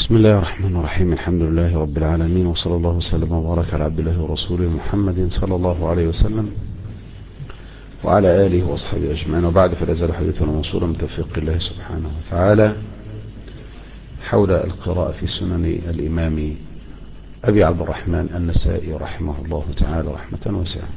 بسم الله الرحمن الرحيم. الحمد لله رب العالمين، وصلى الله وسلم وبارك على عبد الله ورسوله محمد صلى الله عليه وسلم وعلى آله وأصحابه أجمعين، وبعد، فلا يزال حديثنا موصولا من توفيق الله سبحانه وتعالى حول القراءة في سنن الإمام أبي عبد الرحمن النسائي رحمه الله تعالى رحمة واسعة.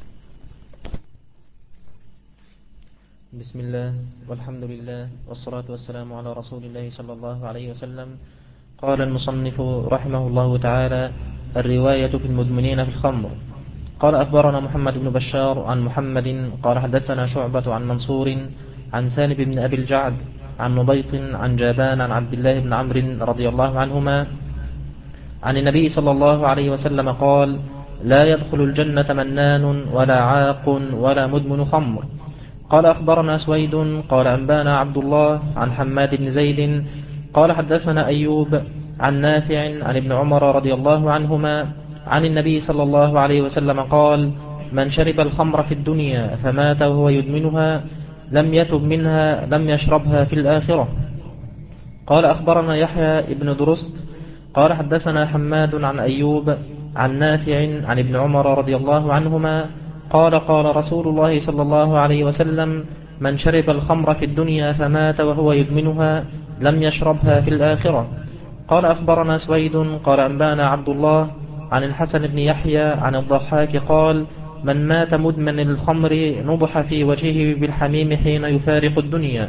بسم الله والحمد لله والصلاة والسلام على رسول الله صلى الله عليه وسلم. قال المصنف رحمه الله تعالى: الرواية في المدمنين في الخمر. قال أخبرنا محمد بن بشار عن محمد قال حدثنا شعبة عن منصور عن سالم بن أبي الجعد عن نبيط عن جابان عن عبد الله بن عمرو رضي الله عنهما عن النبي صلى الله عليه وسلم قال: لا يدخل الجنة منان ولا عاق ولا مدمن خمر. قال أخبرنا سويد قال أنبانا عبد الله عن حماد بن زيد قال حدثنا أيوب عن نافع عن ابن عمر رضي الله عنهما عن النبي صلى الله عليه وسلم قال: من شرب الخمر في الدنيا فمات وهو يدمنها لم يتب منها لم يشربها في الآخرة. قال أخبرنا يحيى ابن درست قال حدثنا حماد عن أيوب عن نافع عن ابن عمر رضي الله عنهما قال: قال رسول الله صلى الله عليه وسلم: من شرب الخمر في الدنيا فمات وهو يدمنها لم يشربها في الآخرة. قال أخبرنا سويد قال أنبانا عبد الله عن الحسن بن يحيى عن الضحاك قال: من مات مدمن الخمر نضح في وجهه بالحميم حين يفارق الدنيا.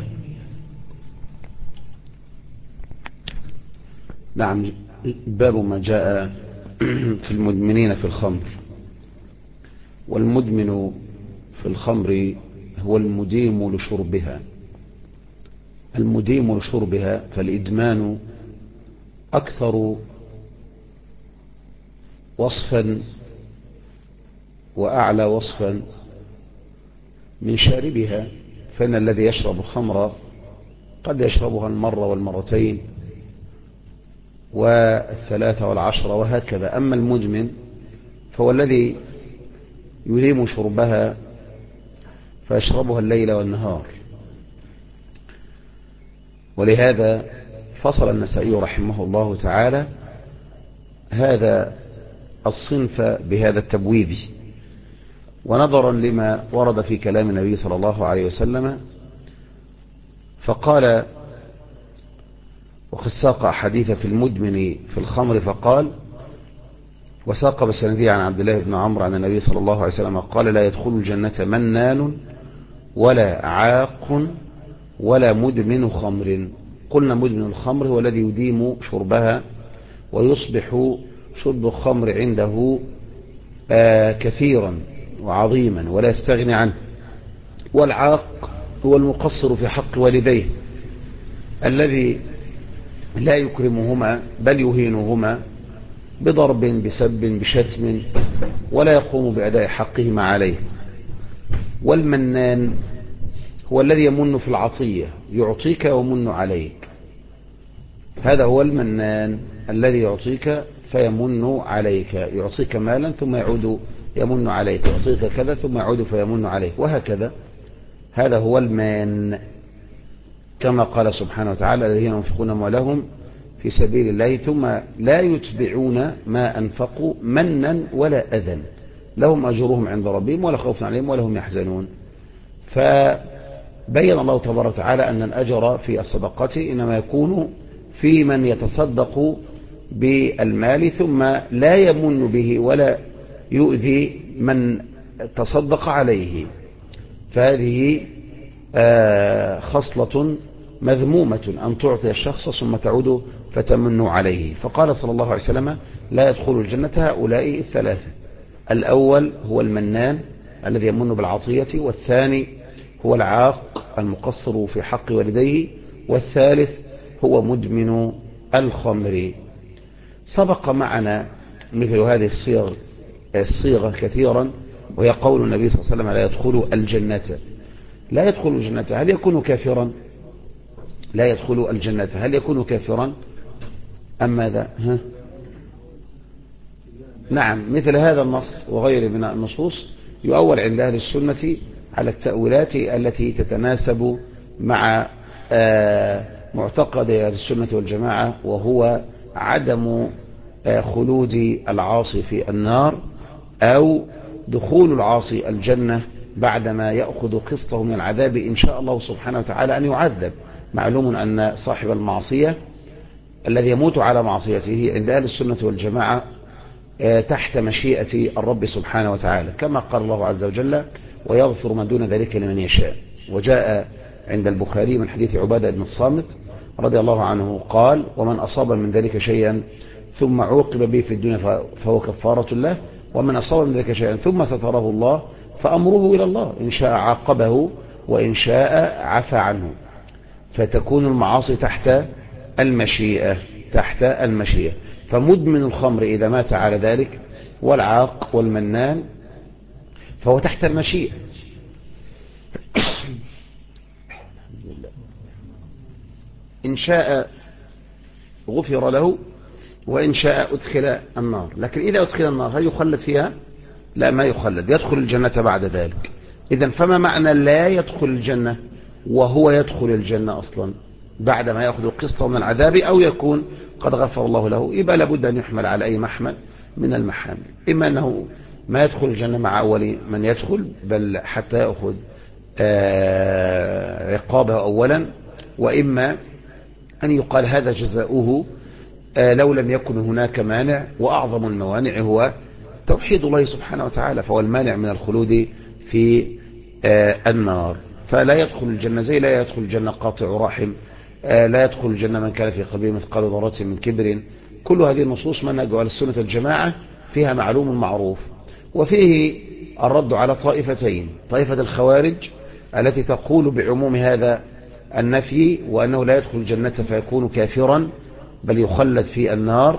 نعم. باب ما جاء في المدمنين في الخمر. والمدمن في الخمر هو المديم لشربها. المديم لشربها، فالإدمان أكثر وصفا وأعلى وصفا من شاربها، فإن الذي يشرب الخمر قد يشربها المرة والمرتين والثلاثة والعشرة وهكذا. أما المدمن فهو الذي يديم شربها فيشربها الليل والنهار. ولهذا فصل النسائي رحمه الله تعالى هذا الصنف بهذا التبويب، ونظرا لما ورد في كلام النبي صلى الله عليه وسلم فقال: وقد ساق حديث في المدمن في الخمر فقال، وساق بسندية عن عبد الله بن عمرو عن النبي صلى الله عليه وسلم قال: لا يدخل الجنة منان ولا عاق ولا مدمن خمر. قلنا مدمن الخمر هو الذي يديم شربها ويصبح شرب الخمر عنده كثيرا وعظيما ولا يستغني عنه. والعاق هو المقصر في حق والديه الذي لا يكرمهما بل يهينهما بضرب بسب بشتم ولا يقوم بأداء حقهما عليه. والمنان هو الذي يمن في العطية، يعطيك ويمن عليك. هذا هو المنان الذي يعطيك فيمن عليك، يعطيك مالا ثم يعود يمن عليك، يعطيك كذا ثم يعود فيمن عليك، وهكذا. هذا هو المان، كما قال سبحانه وتعالى: الذين ينفقون أموالهم في سبيل الله ثم لا يتبعون ما أنفقوا منا ولا أذى لهم أجرهم عند ربهم ولا خوف عليهم ولا هم يحزنون. فبين الله تبارك وتعالى أن الأجر في الصدقة إنما يكون في من يتصدق بالمال ثم لا يمن به ولا يؤذي من تصدق عليه، فهذه خصلة مذمومة أن تعطي الشخص ثم تعود فتمن عليه. فقال صلى الله عليه وسلم: لا يدخل الجنة هؤلاء الثلاثة: الأول هو المنان الذي يمن بالعطية، والثاني هو العاق المقصر في حق والديه، والثالث هو مدمن الخمر. سبق معنا مثل هذه الصيغة كثيرا، وهي قول النبي صلى الله عليه وسلم: لا يدخل الجنة. لا يدخل الجنة، هل يكون كافرا؟ لا يدخل الجنة، هل يكون كافرا أم ماذا؟ نعم، مثل هذا النص وغيره من النصوص يؤول عند أهل السنة على التأويلات التي تتناسب مع معتقد أهل السنة والجماعة، وهو عدم خلود العاصي في النار أو دخول العاصي الجنة بعدما يأخذ قسطه من العذاب إن شاء الله سبحانه وتعالى أن يعذب. معلوم أن صاحب المعصية الذي يموت على معصيته عند أهل السنة والجماعة تحت مشيئة الرب سبحانه وتعالى، كما قال الله عز وجل: ويغفر ما دون ذلك لمن يشاء. وجاء عند البخاري من حديث عبادة بن الصامت رضي الله عنه قال: ومن أصاب من ذلك شيئا ثم عوقب به في الدنيا فهو كفارة له، ومن أصاب من ذلك شيئا ثم ستره الله فأمره إلى الله، إن شاء عاقبه وإن شاء عفى عنه. فتكون المعاصي تحت المشيئة. فمدمن الخمر إذا مات على ذلك والعاق والمنان فهو تحت المشيئة. إن شاء غفر له وإن شاء أدخل النار. لكن إذا أدخل النار هل يخلد فيها؟ لا، ما يخلد، يدخل الجنة بعد ذلك. إذن فما معنى لا يدخل الجنة وهو يدخل الجنة أصلا بعدما يأخذ قسطه من العذاب أو يكون قد غفر الله له؟ يبقى لابد أن يحمل على أي محمل من المحامل، إما أنه ما يدخل الجنة مع أول من يدخل، بل حتى يأخذ عقابه أولا، وإما أن يقال هذا جزاؤه لو لم يكن هناك مانع، وأعظم الموانع هو توحيد الله سبحانه وتعالى، فهو المانع من الخلود في النار. فلا يدخل الجنة زي لا يدخل الجنة قاطع رحم، لا يدخل الجنة من كان في قلبه مثقال ذرة من كبر. كل هذه النصوص منهج أهل السنة الجماعة فيها معلوم معروف. وفيه الرد على طائفتين: طائفة الخوارج التي تقول بعموم هذا النفي وأنه لا يدخل الجنة فيكون كافرا بل يخلد في النار،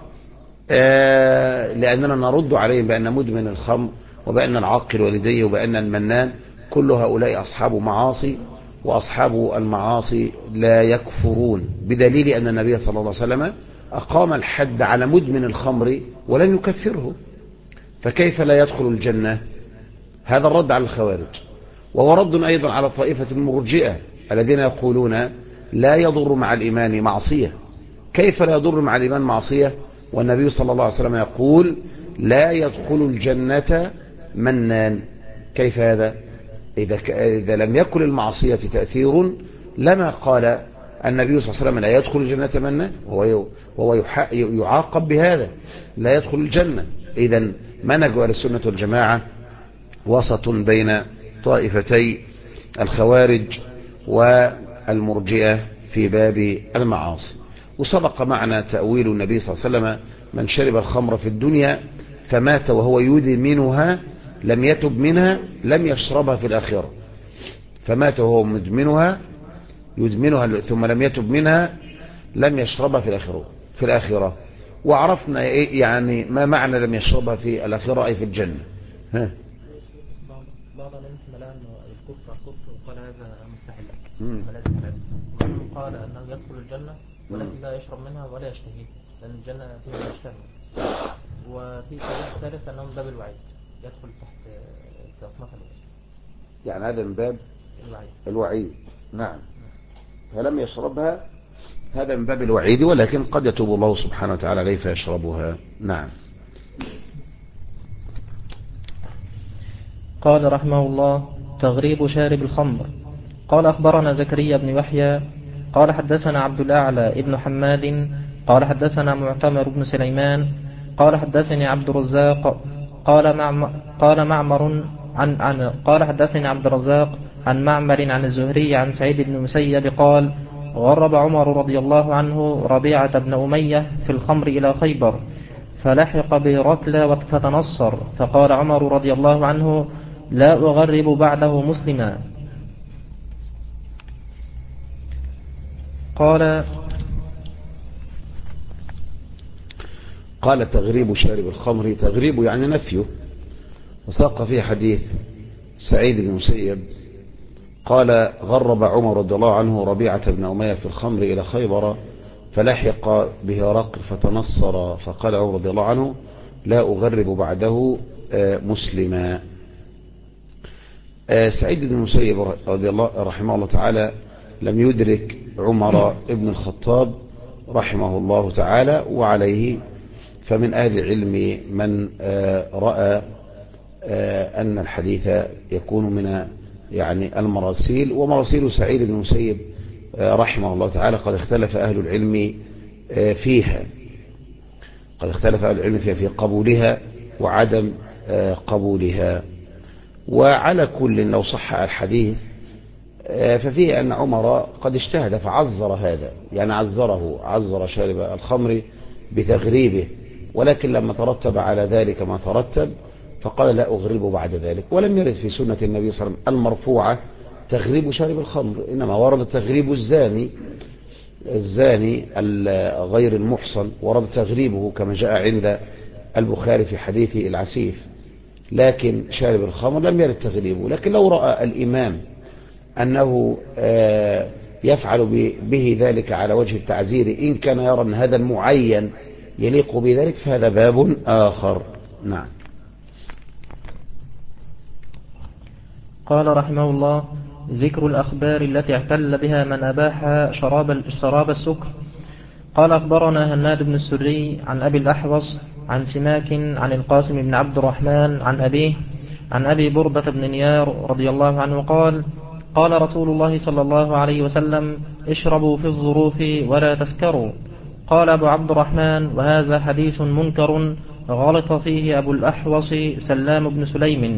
لأننا نرد عليهم بأن مدمن الخمر وبأن العاقل والديه وبأن المنان كل هؤلاء أصحاب معاصي، وأصحاب المعاصي لا يكفرون، بدليل أن النبي صلى الله عليه وسلم أقام الحد على مدمن الخمر ولم يكفره، فكيف لا يدخل الجنة؟ هذا الرد على الخوارج. وهو رد أيضا على طائفة المرجئة الذين يقولون لا يضر مع الإيمان معصية. كيف لا يضر مع الإيمان معصية والنبي صلى الله عليه وسلم يقول لا يدخل الجنة منان؟ كيف هذا؟ إذا لم يكن المعصية تأثير لما قال النبي صلى الله عليه وسلم لا يدخل الجنة منان، وهو يعاقب بهذا لا يدخل الجنة. إذن منهج أهل السنة والجماعة وسط بين طائفتي الخوارج والمرجئة في باب المعاصي. وسبق معنا تأويل النبي صلى الله عليه وسلم: من شرب الخمر في الدنيا فمات وهو يدمنها لم يتب منها لم يشربها في الآخرة. فمات وهو يدمنها ثم لم يتب منها لم يشربها في الآخرة. وعرفنا يعني ما معنى لم يشربها في الآخرة أي في الجنة. بعض العلماء الكفر وقال هذا مستحيل، قال أنه يدخل الجنة ولكن لا يشرب منها ولا يشتهي، لأن الجنة فيها يشتهي. وفي ثالث أنه من باب الوعيد، يدخل تحت تصنيف الوعيد، يعني هذا من باب الوعيد. نعم، فلم يشربها هذا من باب الوعيد، ولكن قد يتوب الله سبحانه وتعالى عليه فيشربها. نعم. قال رحمه الله: تغريب شارب الخمر. قال أخبرنا زكريا بن يحيى قال حدثنا عبد الأعلى ابن حماد قال حدثنا معتمر بن سليمان قال حدثني عبد الرزاق قال حدثني عبد الرزاق عن معمر عن الزهري عن سعيد بن مسيب قال: غرب عمر رضي الله عنه ربيعة بن أمية في الخمر إلى خيبر، فلحق بركلة فتنصر، فقال عمر رضي الله عنه: لا أغرب بعده مسلما. قال تغريب شارب الخمر، تغريب يعني نفيه. وساق فيه حديث سعيد بن مسيب قال: غرب عمر رضي الله عنه ربيعة بن أمية في الخمر إلى خيبر، فلحق به رقل فتنصر، فقال عمر رضي الله عنه: لا أغرب بعده مسلما. سعيد بن مسيب رضي الله رحمه الله تعالى لم يدرك عمر بن الخطاب رحمه الله تعالى. وعليه فمن أهل العلم من رأى أن الحديث يكون من يعني المراسيل، ومراسيل سعيد بن المسيب رحمه الله تعالى قد اختلف أهل العلم فيها، في قبولها وعدم قبولها. وعلى كل لو صح الحديث ففيه أن عمر قد اجتهد فعذر هذا، يعني عذر شارب الخمر بتغريبه، ولكن لما ترتب على ذلك ما ترتب فقال لا أغربه بعد ذلك. ولم يرد في سنة النبي صلى الله عليه وسلم المرفوعة تغريب شارب الخمر، إنما ورد تغريب الزاني غير المحصن، ورد تغريبه كما جاء عند البخاري في حديث العسيف، لكن شارب الخمر لم يرد تغريبه. لكن لو رأى الإمام أنه يفعل به ذلك على وجه التعزير، إن كان يرى أن هذا المعين يليق بذلك فهذا باب آخر. نعم. قال رحمه الله: ذكر الأخبار التي اعتل بها من أباح شراب السكر. قال أخبرنا هناد بن السري عن أبي الأحوص عن سماك عن القاسم بن عبد الرحمن عن أبيه عن أبي بردة بن نيار رضي الله عنه قال: قال رسول الله صلى الله عليه وسلم: اشربوا في الظروف ولا تسكروا. قال أبو عبد الرحمن: وهذا حديث منكر غلط فيه أبو الأحوص سلام بن سليم،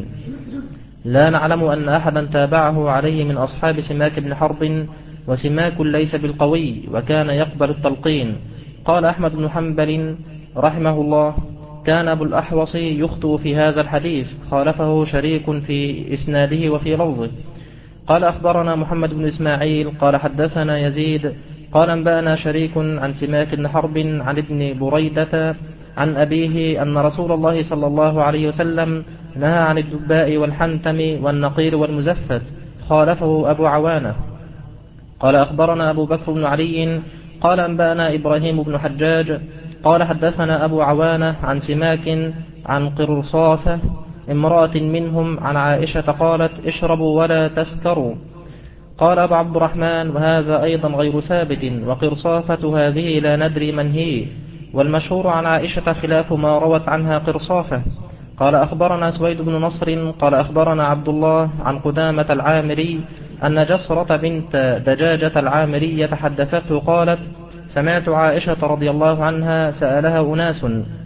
لا نعلم أن أحدا تابعه عليه من أصحاب سماك بن حرب، وسماك ليس بالقوي وكان يقبل التلقين. قال أحمد بن حنبل رحمه الله: كان أبو الأحوص يخطئ في هذا الحديث، خالفه شريك في إسناده وفي لفظه. قال أخبرنا محمد بن إسماعيل قال حدثنا يزيد قال أنبأنا شريك عن سماك بن حرب عن ابن بريدة عن أبيه أن رسول الله صلى الله عليه وسلم نهى عن الدباء والحنتم والنقير والمزفت، خالفه أبو عوانة. قال أخبرنا أبو بكر بن علي قال أنبأنا إبراهيم بن حجاج قال حدثنا أبو عوانة عن سماك عن قرصافة امرأة منهم عن عائشة قالت: اشربوا ولا تسكروا. قال أبو عبد الرحمن: وهذا أيضا غير ثابت، وقرصافة هذه لا ندري من هي، والمشهور عن عائشة خلاف ما روت عنها قرصافة. قال أخبرنا سويد بن نصر قال أخبرنا عبد الله عن قدامة العامري أن جسرة بنت دجاجة العامري حدثته قالت: سمعت عائشة رضي الله عنها سألها أناس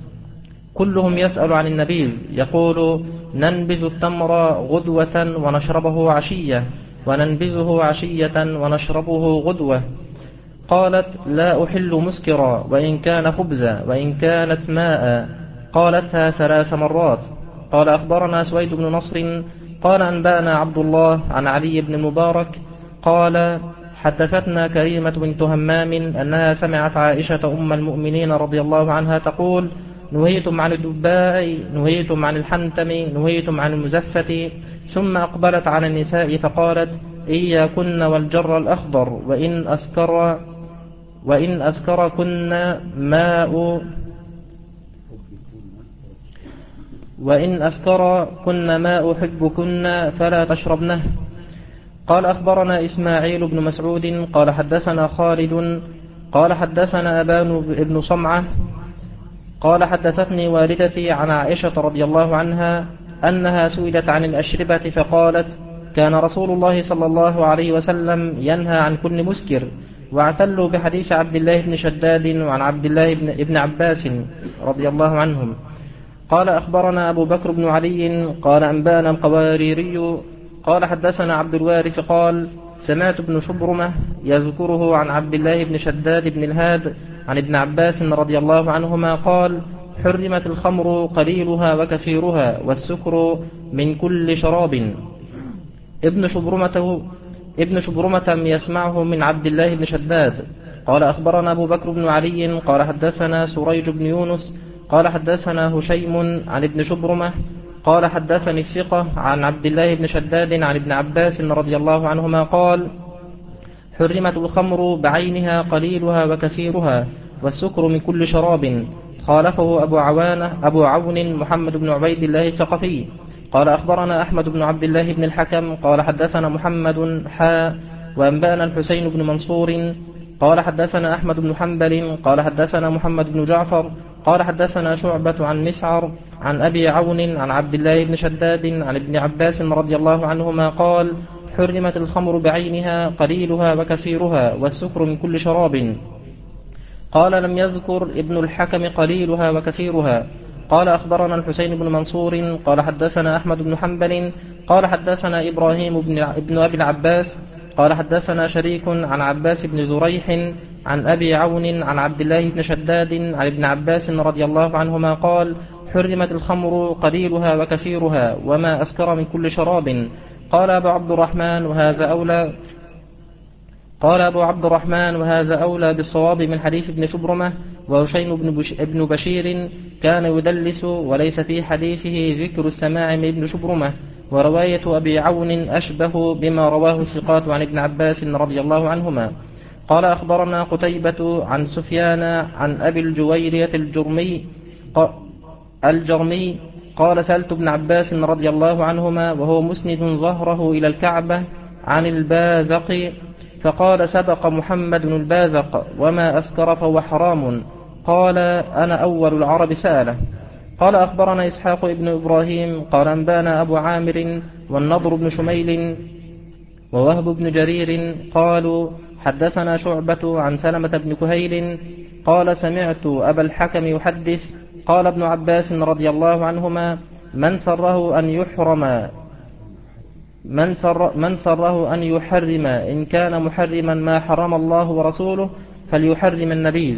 كلهم يسأل عن النبيذ، يقول: ننبذ التمر غدوة ونشربه عشية، وننبذه عشية ونشربه غدوة. قالت: لا أحل مسكرا، وإن كان خبزا، وإن كانت ماء. قالتها 3 مرات. قال أخبرنا سويد بن نصر قال أنبأنا عبد الله عن علي بن المبارك قال حدثتنا كريمة بنت همام أنها سمعت عائشة أم المؤمنين رضي الله عنها تقول: نهيتم عن الدباء، نهيتم عن الحنتم، نهيتم عن المزفة. ثم أقبلت على النساء فقالت: إياكن والجر الأخضر، وإن أسكركن ماء حبكن فلا تشربنه. قال أخبرنا إسماعيل بن مسعود قال حدثنا خالد قال حدثنا أبان بن صمعة قال حدثتني والدتي عن عائشة رضي الله عنها أنها سئلت عن الأشربة فقالت: كان رسول الله صلى الله عليه وسلم ينهى عن كل مسكر. واعتلوا بحديث عبد الله بن شداد وعن عبد الله بن عباس رضي الله عنهم. قال أخبرنا أبو بكر بن علي قال أنبانا القواريري قال حدثنا عبد الوارث قال سمعت ابن شبرمة يذكره عن عبد الله بن شداد بن الهاد عن ابن عباس رضي الله عنهما قال: حرمت الخمر قليلها وكثيرها، والسكر من كل شراب. ابن شبرمة يسمعه من عبد الله بن شداد. قال أخبرنا أبو بكر بن علي قال حدثنا سريج بن يونس قال حدثنا هشيم عن ابن شبرمة قال حدثني الثقة عن عبد الله بن شداد عن ابن عباس رضي الله عنهما قال: حرمت الخمر بعينها قليلها وكثيرها، والسكر من كل شراب. خالفه أبو عون محمد بن عبيد الله الثقفي. قال أخبرنا أحمد بن عبد الله بن الحكم قال حدثنا محمد وأنبأنا الحسين بن منصور قال حدثنا أحمد بن حنبل قال حدثنا محمد بن جعفر قال حدثنا شعبة عن مسعر عن أبي عون عن عبد الله بن شداد عن ابن عباس رضي الله عنهما قال حرمت الخمر بعينها قليلها وكثيرها والسكر من كل شراب. قال لم يذكر ابن الحكم قليلها وكثيرها. قال أخبرنا الحسين بن منصور قال حدثنا أحمد بن حنبل قال حدثنا إبراهيم بن أبي العباس قال حدثنا شريك عن عباس بن زريح عن أبي عون عن عبد الله بن شداد عن ابن عباس رضي الله عنهما قال حرمت الخمر قليلها وكثيرها وما أسكر من كل شراب. قال أبو عبد الرحمن وهذا أولى بالصواب من حديث ابن شبرمة. وهشيم بن بشير كان يدلس وليس في حديثه ذكر السماع من ابن شبرمة. ورواية أبي عون أشبه بما رواه الثقات عن ابن عباس رضي الله عنهما. قال أخبرنا قتيبة عن سفيان عن أبي الجويرية الجرمي قال سألت ابن عباس رضي الله عنهما وهو مسند ظهره إلى الكعبة عن البازق فقال سبق محمد البازق وما أسكر فهو حرام. قال أنا أول العرب سأله. قال أخبرنا إسحاق ابن إبراهيم قال أنبانا أبو عامر والنضر بن شميل ووهب بن جرير قالوا حدثنا شعبة عن سلمة بن كهيل قال سمعت أبا الحكم يحدث قال ابن عباس رضي الله عنهما من سره أن يحرم إن كان محرما ما حرم الله ورسوله فليحرم النبيذ.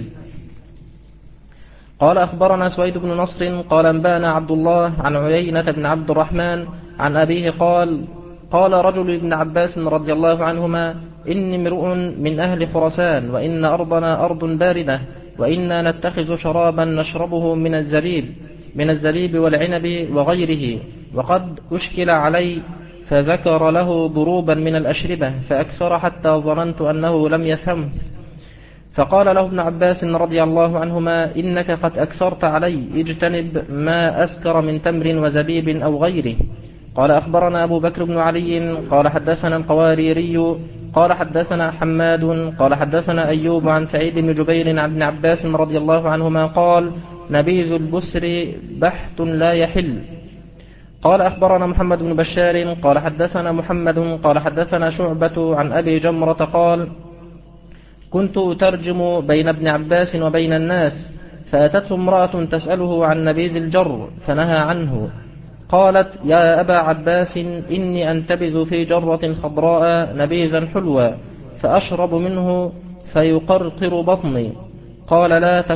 قال أخبرنا سويد بن نصر قال أنبانا عبد الله عن عيينة بن عبد الرحمن عن أبيه قال رجل ابن عباس رضي الله عنهما إني امرؤ من أهل خراسان وإن أرضنا أرض باردة وإنا نتخذ شرابا نشربه من الزبيب والعنب وغيره وقد أشكل علي فذكر له ضروبا من الأشربة فأكثر حتى ظننت أنه لم يفهمه. فقال له ابن عباس رضي الله عنهما إنك قد أكثرت علي اجتنب ما أسكر من تمر وزبيب أو غيره. قال أخبرنا أبو بكر بن علي قال حدثنا القواريري قال حدثنا حماد قال حدثنا أيوب عن سعيد بن جبير عن ابن عباس رضي الله عنهما قال نبيذ البسر بحت لا يحل. قال أخبرنا محمد بن بشار قال حدثنا محمد قال حدثنا شعبة عن أبي جمرة قال كنت أترجم بين ابن عباس وبين الناس فأتته امرأة تسأله عن نبيذ الجر فنهى عنه. قالت يا أبا عباس إني أنتبذ في جرة خضراء نبيذا حلوا فأشرب منه فيقرقر بطني. قال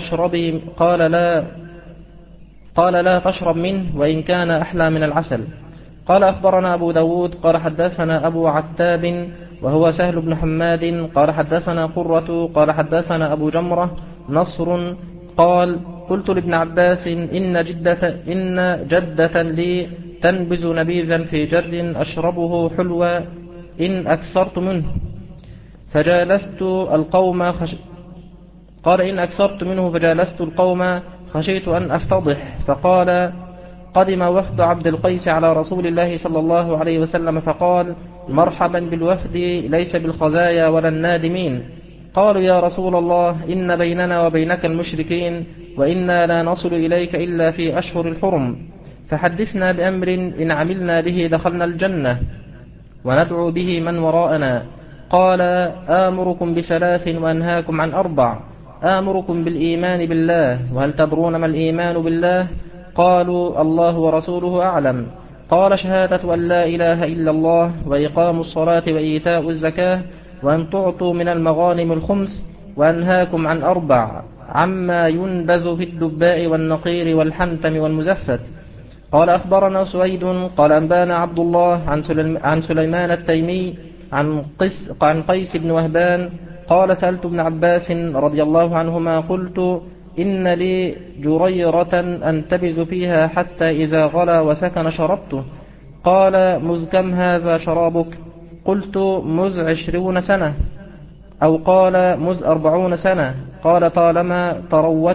لا تشرب منه وإن كان أحلى من العسل. قال أخبرنا أبو داود قال حدثنا أبو عتاب وهو سهل بن حماد قال حدثنا قرة قال حدثنا أبو جمرة نصر قال قلت لابن عباس إن جدة لي تنبذ نبيذا في جر أشربه حلوى إن أكثرت منه فجالست القوم قال إن أكثرت منه فجالست القوم خشيت أن أفتضح. فقال قدم وفد عبد القيس على رسول الله صلى الله عليه وسلم فقال مرحبا بالوفد ليس بالخزايا ولا النادمين. قالوا يا رسول الله إن بيننا وبينك المشركين وإنا لا نصل إليك إلا في أشهر الحرم فحدثنا بأمر إن عملنا به دخلنا الجنة وندعو به من وراءنا. قال آمركم بثلاث وأنهاكم عن أربع آمركم بالإيمان بالله وهل تدرون ما الإيمان بالله؟ قالوا الله ورسوله أعلم. قال شهادة أن لا إله إلا الله وإقام الصلاة وإيتاء الزكاة وأن تعطوا من المغانم الخمس وأنهاكم عن أربع عما ينبذ في الدباء والنقير والحنتم والمزفت. قال أخبرنا سويد قال أنبانا عبد الله عن سليمان التيمي عن قيس بن وهبان قال سألت ابن عباس رضي الله عنهما قلت إن لي جريرة أنتبذ فيها حتى إذا غلا وسكن شربته. قال مذ كم هذا شرابك؟ قلت مذ 20 سنة أو قال مذ 40 سنة. قال طالما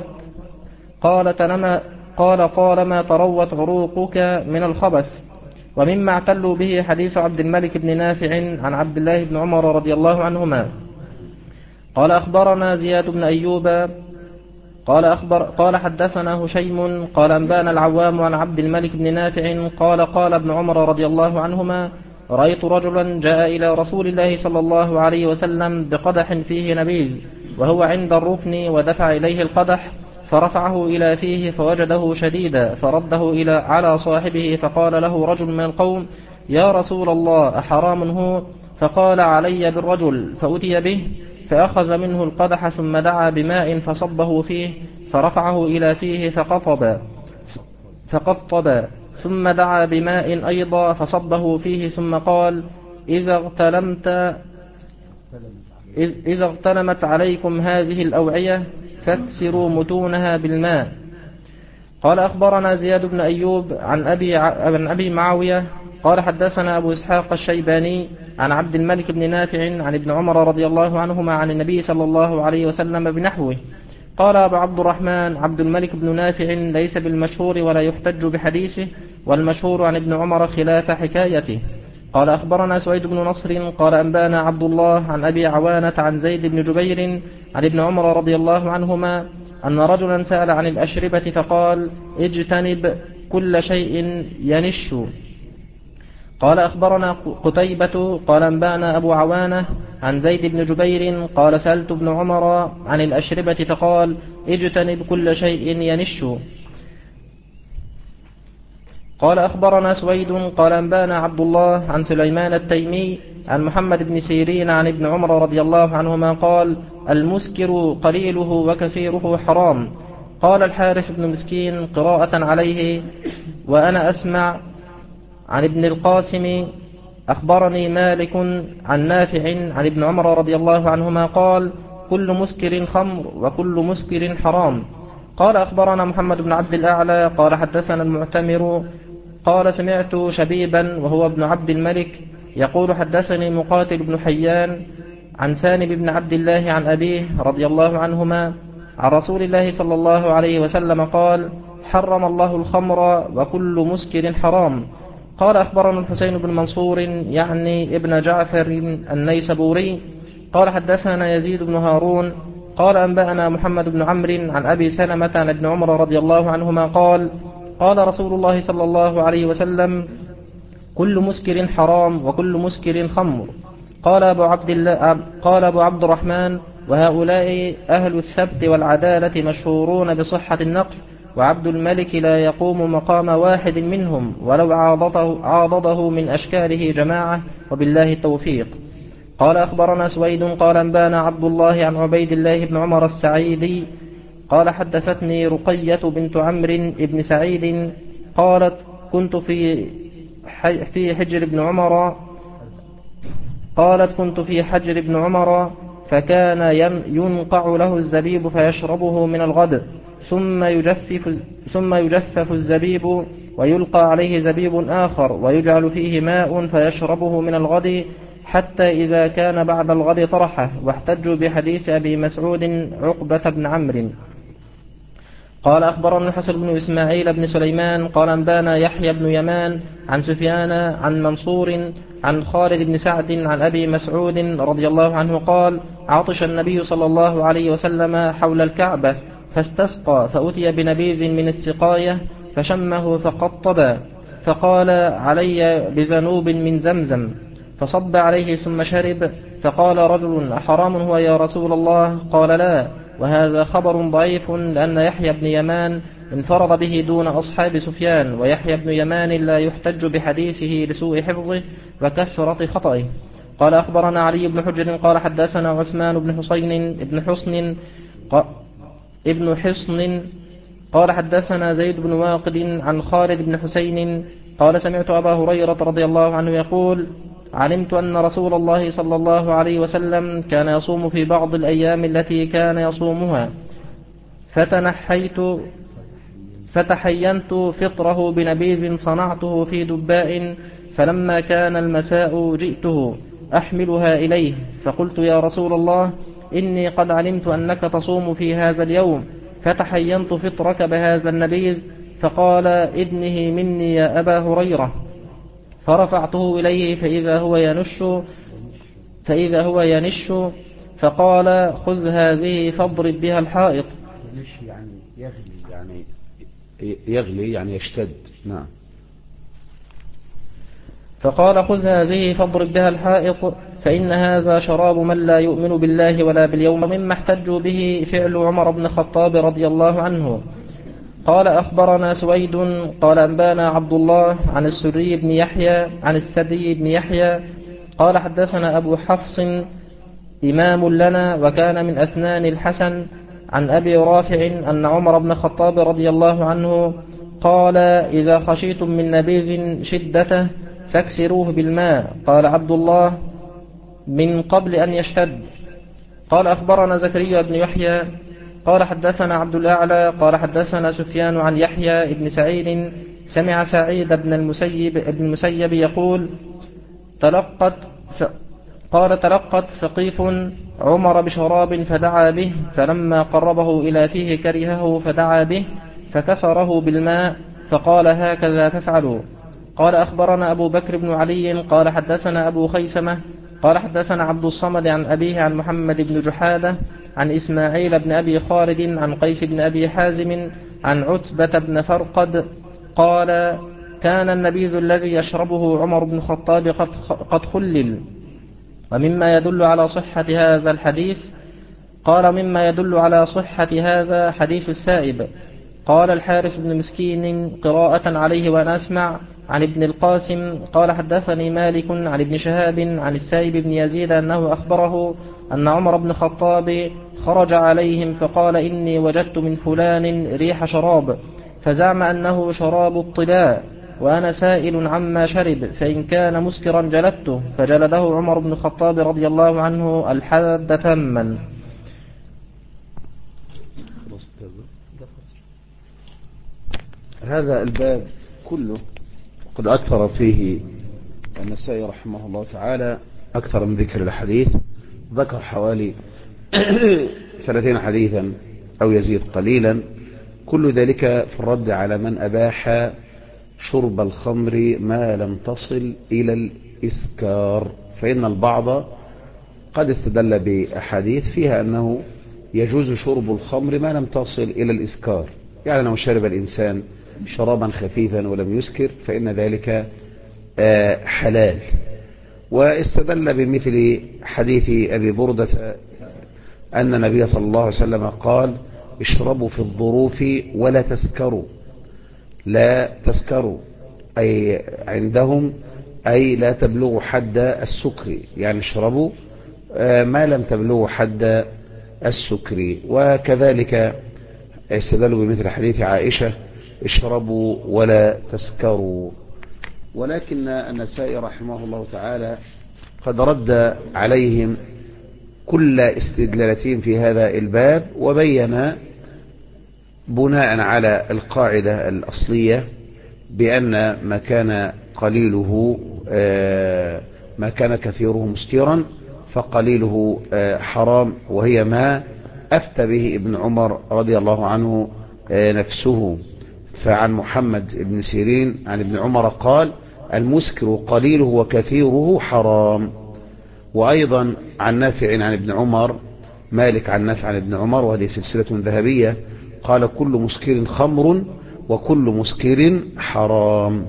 طالما تروت عروقك من الخبث ومما اعتلوا به حديث عبد الملك بن نافع عن عبد الله بن عمر رضي الله عنهما قال أخبرنا زياد بن أيوب قال حدثنا هشيم قال أنبانا العوام عن عبد الملك بن نافع قال ابن عمر رضي الله عنهما رأيت رجلا جاء إلى رسول الله صلى الله عليه وسلم بقدح فيه نبيذ وهو عند الركن ودفع إليه القدح فرفعه إلى فيه فوجده شديدا فرده على صاحبه فقال له رجل من القوم يا رسول الله أحرام هو؟ فقال علي بالرجل فأتي به فأخذ منه القدح ثم دعا بماء فصبه فيه فرفعه إلى فيه فقطب ثم دعا بماء أيضا فصبه فيه ثم قال إذا اغتنمت عليكم هذه الأوعية فاكسروا متونها بالماء. قال أخبرنا زياد بن أيوب عن أبي معاوية قال حدثنا أبو إسحاق الشيباني عن عبد الملك بن نافع عن ابن عمر رضي الله عنهما عن النبي صلى الله عليه وسلم بنحوه. قال أبو عبد الرحمن عبد الملك بن نافع ليس بالمشهور ولا يحتج بحديثه، والمشهور عن ابن عمر خلاف حكايته. قال أخبرنا سعيد بن نصر قال أنبانا عبد الله عن أبي عوانة عن زيد بن جبير عن ابن عمر رضي الله عنهما أن رجلا سأل عن الأشربة فقال اجتنب كل شيء ينش. قال أخبرنا قتيبة قال أنبانا أبو عوانة عن زيد بن جبير قال سألت ابن عمر عن الأشربة فقال اجتنب كل شيء ينش. قال أخبرنا سويد قال أنبانا عبد الله عن سليمان التيمي عن محمد بن سيرين عن ابن عمر رضي الله عنهما قال المسكر قليله وكثيره حرام. قال الحارث بن مسكين قراءة عليه وأنا أسمع عن ابن القاسم أخبرني مالك عن نافع عن ابن عمر رضي الله عنهما قال كل مسكر خمر وكل مسكر حرام. قال أخبرنا محمد بن عبد الأعلى قال حدثنا المعتمر قال سمعت شبيبا وهو ابن عبد الملك يقول حدثني مقاتل بن حيان عن سالم بن عبد الله عن أبيه رضي الله عنهما عن رسول الله صلى الله عليه وسلم قال حرم الله الخمر وكل مسكر حرام. قال أخبرنا الحسين بن منصور يعني ابن جعفر النيسابوري قال حدثنا يزيد بن هارون قال أنبأنا محمد بن عمرو عن أبي سلمة عن ابن عمر رضي الله عنهما قال قال رسول الله صلى الله عليه وسلم كل مسكر حرام وكل مسكر خمر. قال أبو عبد الرحمن وهؤلاء أهل الثبت والعدالة مشهورون بصحة النقل، وعبد الملك لا يقوم مقام واحد منهم ولو عاضده من أشكاله جماعة، وبالله التوفيق. قال أخبرنا سويد قال أنبانا عبد الله عن عبيد الله بن عمر السعيدي قال حدثتني رقية بنت عمرو بن سعيد قالت كنت في حجر ابن عمر فكان ينقع له الزبيب فيشربه من الغد ثم يجفف الزبيب ويلقى عليه زبيب آخر ويجعل فيه ماء فيشربه من الغد حتى إذا كان بعد الغد طرحه. واحتجوا بحديث أبي مسعود عقبة بن عمرو. قال أخبرنا الحسن بن إسماعيل بن سليمان قال أنبانا يحيى بن يمان عن سفيان عن منصور عن خالد بن سعد عن أبي مسعود رضي الله عنه قال عطش النبي صلى الله عليه وسلم حول الكعبة فاستسقى فأتي بنبيذ من السقاية فشمه فقطب فقال علي بذنوب من زمزم فصب عليه ثم شرب. فقال رجل أحرام هو يا رسول الله؟ قال لا، وهذا خبر ضعيف لأن يحيى بن يمان انفرد به دون أصحاب سفيان، ويحيى بن يمان لا يحتج بحديثه لسوء حفظه وكثرة خطئه. قال أخبرنا علي بن حجر قال حدثنا عثمان بن حصن قال حدثنا زيد بن واقد عن خالد بن حسين قال سمعت أبا هريرة رضي الله عنه يقول علمت أن رسول الله صلى الله عليه وسلم كان يصوم في بعض الأيام التي كان يصومها فتحينت فطره بنبيذ صنعته في دباء، فلما كان المساء جئته أحملها إليه فقلت يا رسول الله إني قد علمت أنك تصوم في هذا اليوم، فتحينت فطرك بهذا النبيذ. فقال ادنه مني يا أبا هريرة. فرفعته إليه فإذا هو ينش فقال خذ هذه فاضرب بها الحائط. ينش يعني يغلي يعني يشتد. نعم. فقال خذ هذه فاضرب بها الحائط فإن هذا شراب من لا يؤمن بالله ولا باليوم. مما احتجوا به فعل عمر بن الخطاب رضي الله عنه. قال أخبرنا سويد قال أنبانا عبد الله عن السري بن يحيى عن السدي بن يحيى قال حدثنا أبو حفص إمام لنا وكان من أسنان الحسن عن أبي رافع أن عمر بن الخطاب رضي الله عنه قال إذا خشيتم من نبيذ شدته فاكسروه بالماء. قال عبد الله من قبل أن يشتد. قال أخبرنا زكريا بن يحيى قال حدثنا عبد الأعلى قال حدثنا سفيان عن يحيى بن سعيد سمع سعيد بن المسيب يقول تلقت ثقيف عمر بشراب فدعا به فلما قربه إلى فيه كرهه فدعا به فكسره بالماء فقال هكذا تفعلوا. قال أخبرنا أبو بكر بن علي قال حدثنا أبو خيثمة قال حدثنا عبد الصمد عن أبيه عن محمد بن جحادة عن إسماعيل بن أبي خالد عن قيس بن أبي حازم عن عتبة بن فرقد قال كان النبيذ الذي يشربه عمر بن الخطاب قد خلل. ومما يدل على صحة هذا الحديث قال مما يدل على صحة هذا حديث السائب. قال الحارث بن مسكين قراءة عليه وأنا أسمع عن ابن القاسم قال حدثني مالك عن ابن شهاب عن السائب بن يزيد أنه أخبره أن عمر بن الخطاب خرج عليهم فقال إني وجدت من فلان ريح شراب فزعم أنه شراب الطلاء وأنا سائل عما شرب فإن كان مسكرا جلدته فجلده عمر بن الخطاب رضي الله عنه الحد تما. هذا الباب كله قد أكثر فيه النسائي رحمه الله تعالى أكثر من ذكر الحديث. ذكر حوالي 30 حديثا أو يزيد قليلا، كل ذلك في الرد على من أباح شرب الخمر ما لم تصل إلى الإسكار. فإن البعض قد استدل بأحاديث فيها أنه يجوز شرب الخمر ما لم تصل إلى الإسكار، يعني لو شرب الإنسان شرابا خفيفا ولم يسكر فإن ذلك حلال. واستدل بمثل حديث أبي بردة أن النبي صلى الله عليه وسلم قال اشربوا في الظروف ولا تسكروا، لا تسكروا أي عندهم أي لا تبلغوا حد السكر، يعني اشربوا ما لم تبلغوا حد السكر. وكذلك استدلوا بمثل حديث عائشة اشربوا ولا تسكروا. ولكن النسائي رحمه الله تعالى قد رد عليهم كل استدلالتهم في هذا الباب، وبين بناء على القاعدة الأصلية بأن ما كان قليله ما كان كثيره مسكرا فقليله حرام، وهي ما أفتى به ابن عمر رضي الله عنه نفسه. فعن محمد بن سيرين عن ابن عمر قال المسكر قليله وكثيره حرام. وأيضا عن نافع عن ابن عمر، مالك عن نافع عن ابن عمر وهذه سلسلة ذهبية، قال كل مسكر خمر وكل مسكر حرام.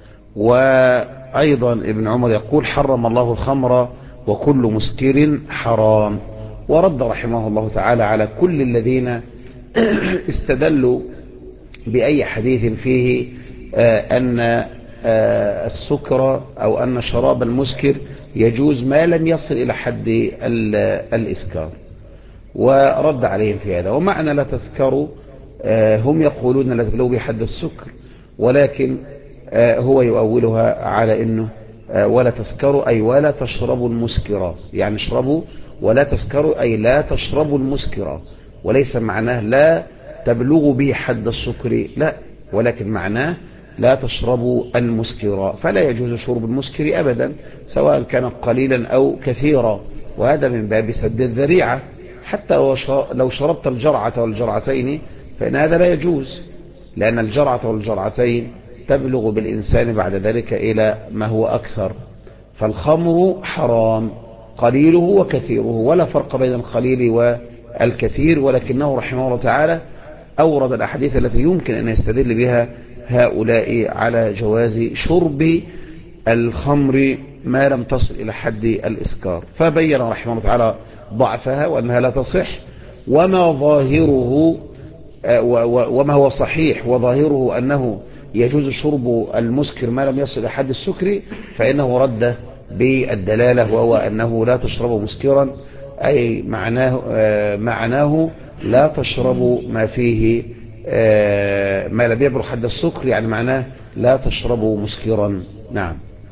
وأيضا ابن عمر يقول حرم الله الخمر وكل مسكر حرام. ورد رحمه الله تعالى على كل الذين استدلوا بأي حديث فيه أن السكر أو أن شراب المسكر يجوز ما لم يصل إلى حد الإسكار، ورد عليهم في هذا. ومعنى لا تسكروا هم يقولون لا تبلغوا بحد السكر، ولكن هو يؤولها على أنه ولا تسكروا أي ولا تشربوا المسكرات، يعني اشربوا ولا تسكروا أي لا تشربوا المسكرات، وليس معناه لا تبلغوا به حد السكر، لا، ولكن معناه لا تشربوا المسكرات. فلا يجوز شرب المسكر أبدا سواء كان قليلا أو كثيرا، وهذا من باب سد الذريعة. حتى لو شربت الجرعة والجرعتين فإن هذا لا يجوز، لأن الجرعة والجرعتين تبلغ بالإنسان بعد ذلك إلى ما هو أكثر. فالخمر حرام قليله وكثيره، ولا فرق بين القليل والكثير، ولكنه رحمه الله تعالى أورد الأحاديث التي يمكن أن يستدل بها هؤلاء على جواز شرب الخمر ما لم تصل إلى حد الإسكار، فبين رحمه الله تعالى ضعفها وأنها لا تصح، وما ظاهره وما هو صحيح وظاهره أنه يجوز شرب المسكر ما لم يصل إلى حد السكر، فإنه رد بالدلالة، وهو أنه لا تشرب مسكرا، أي معناه لا تشرب ما فيه ما لم يبلغ حد السكر، يعني معناه لا تشرب مسكرا. نعم.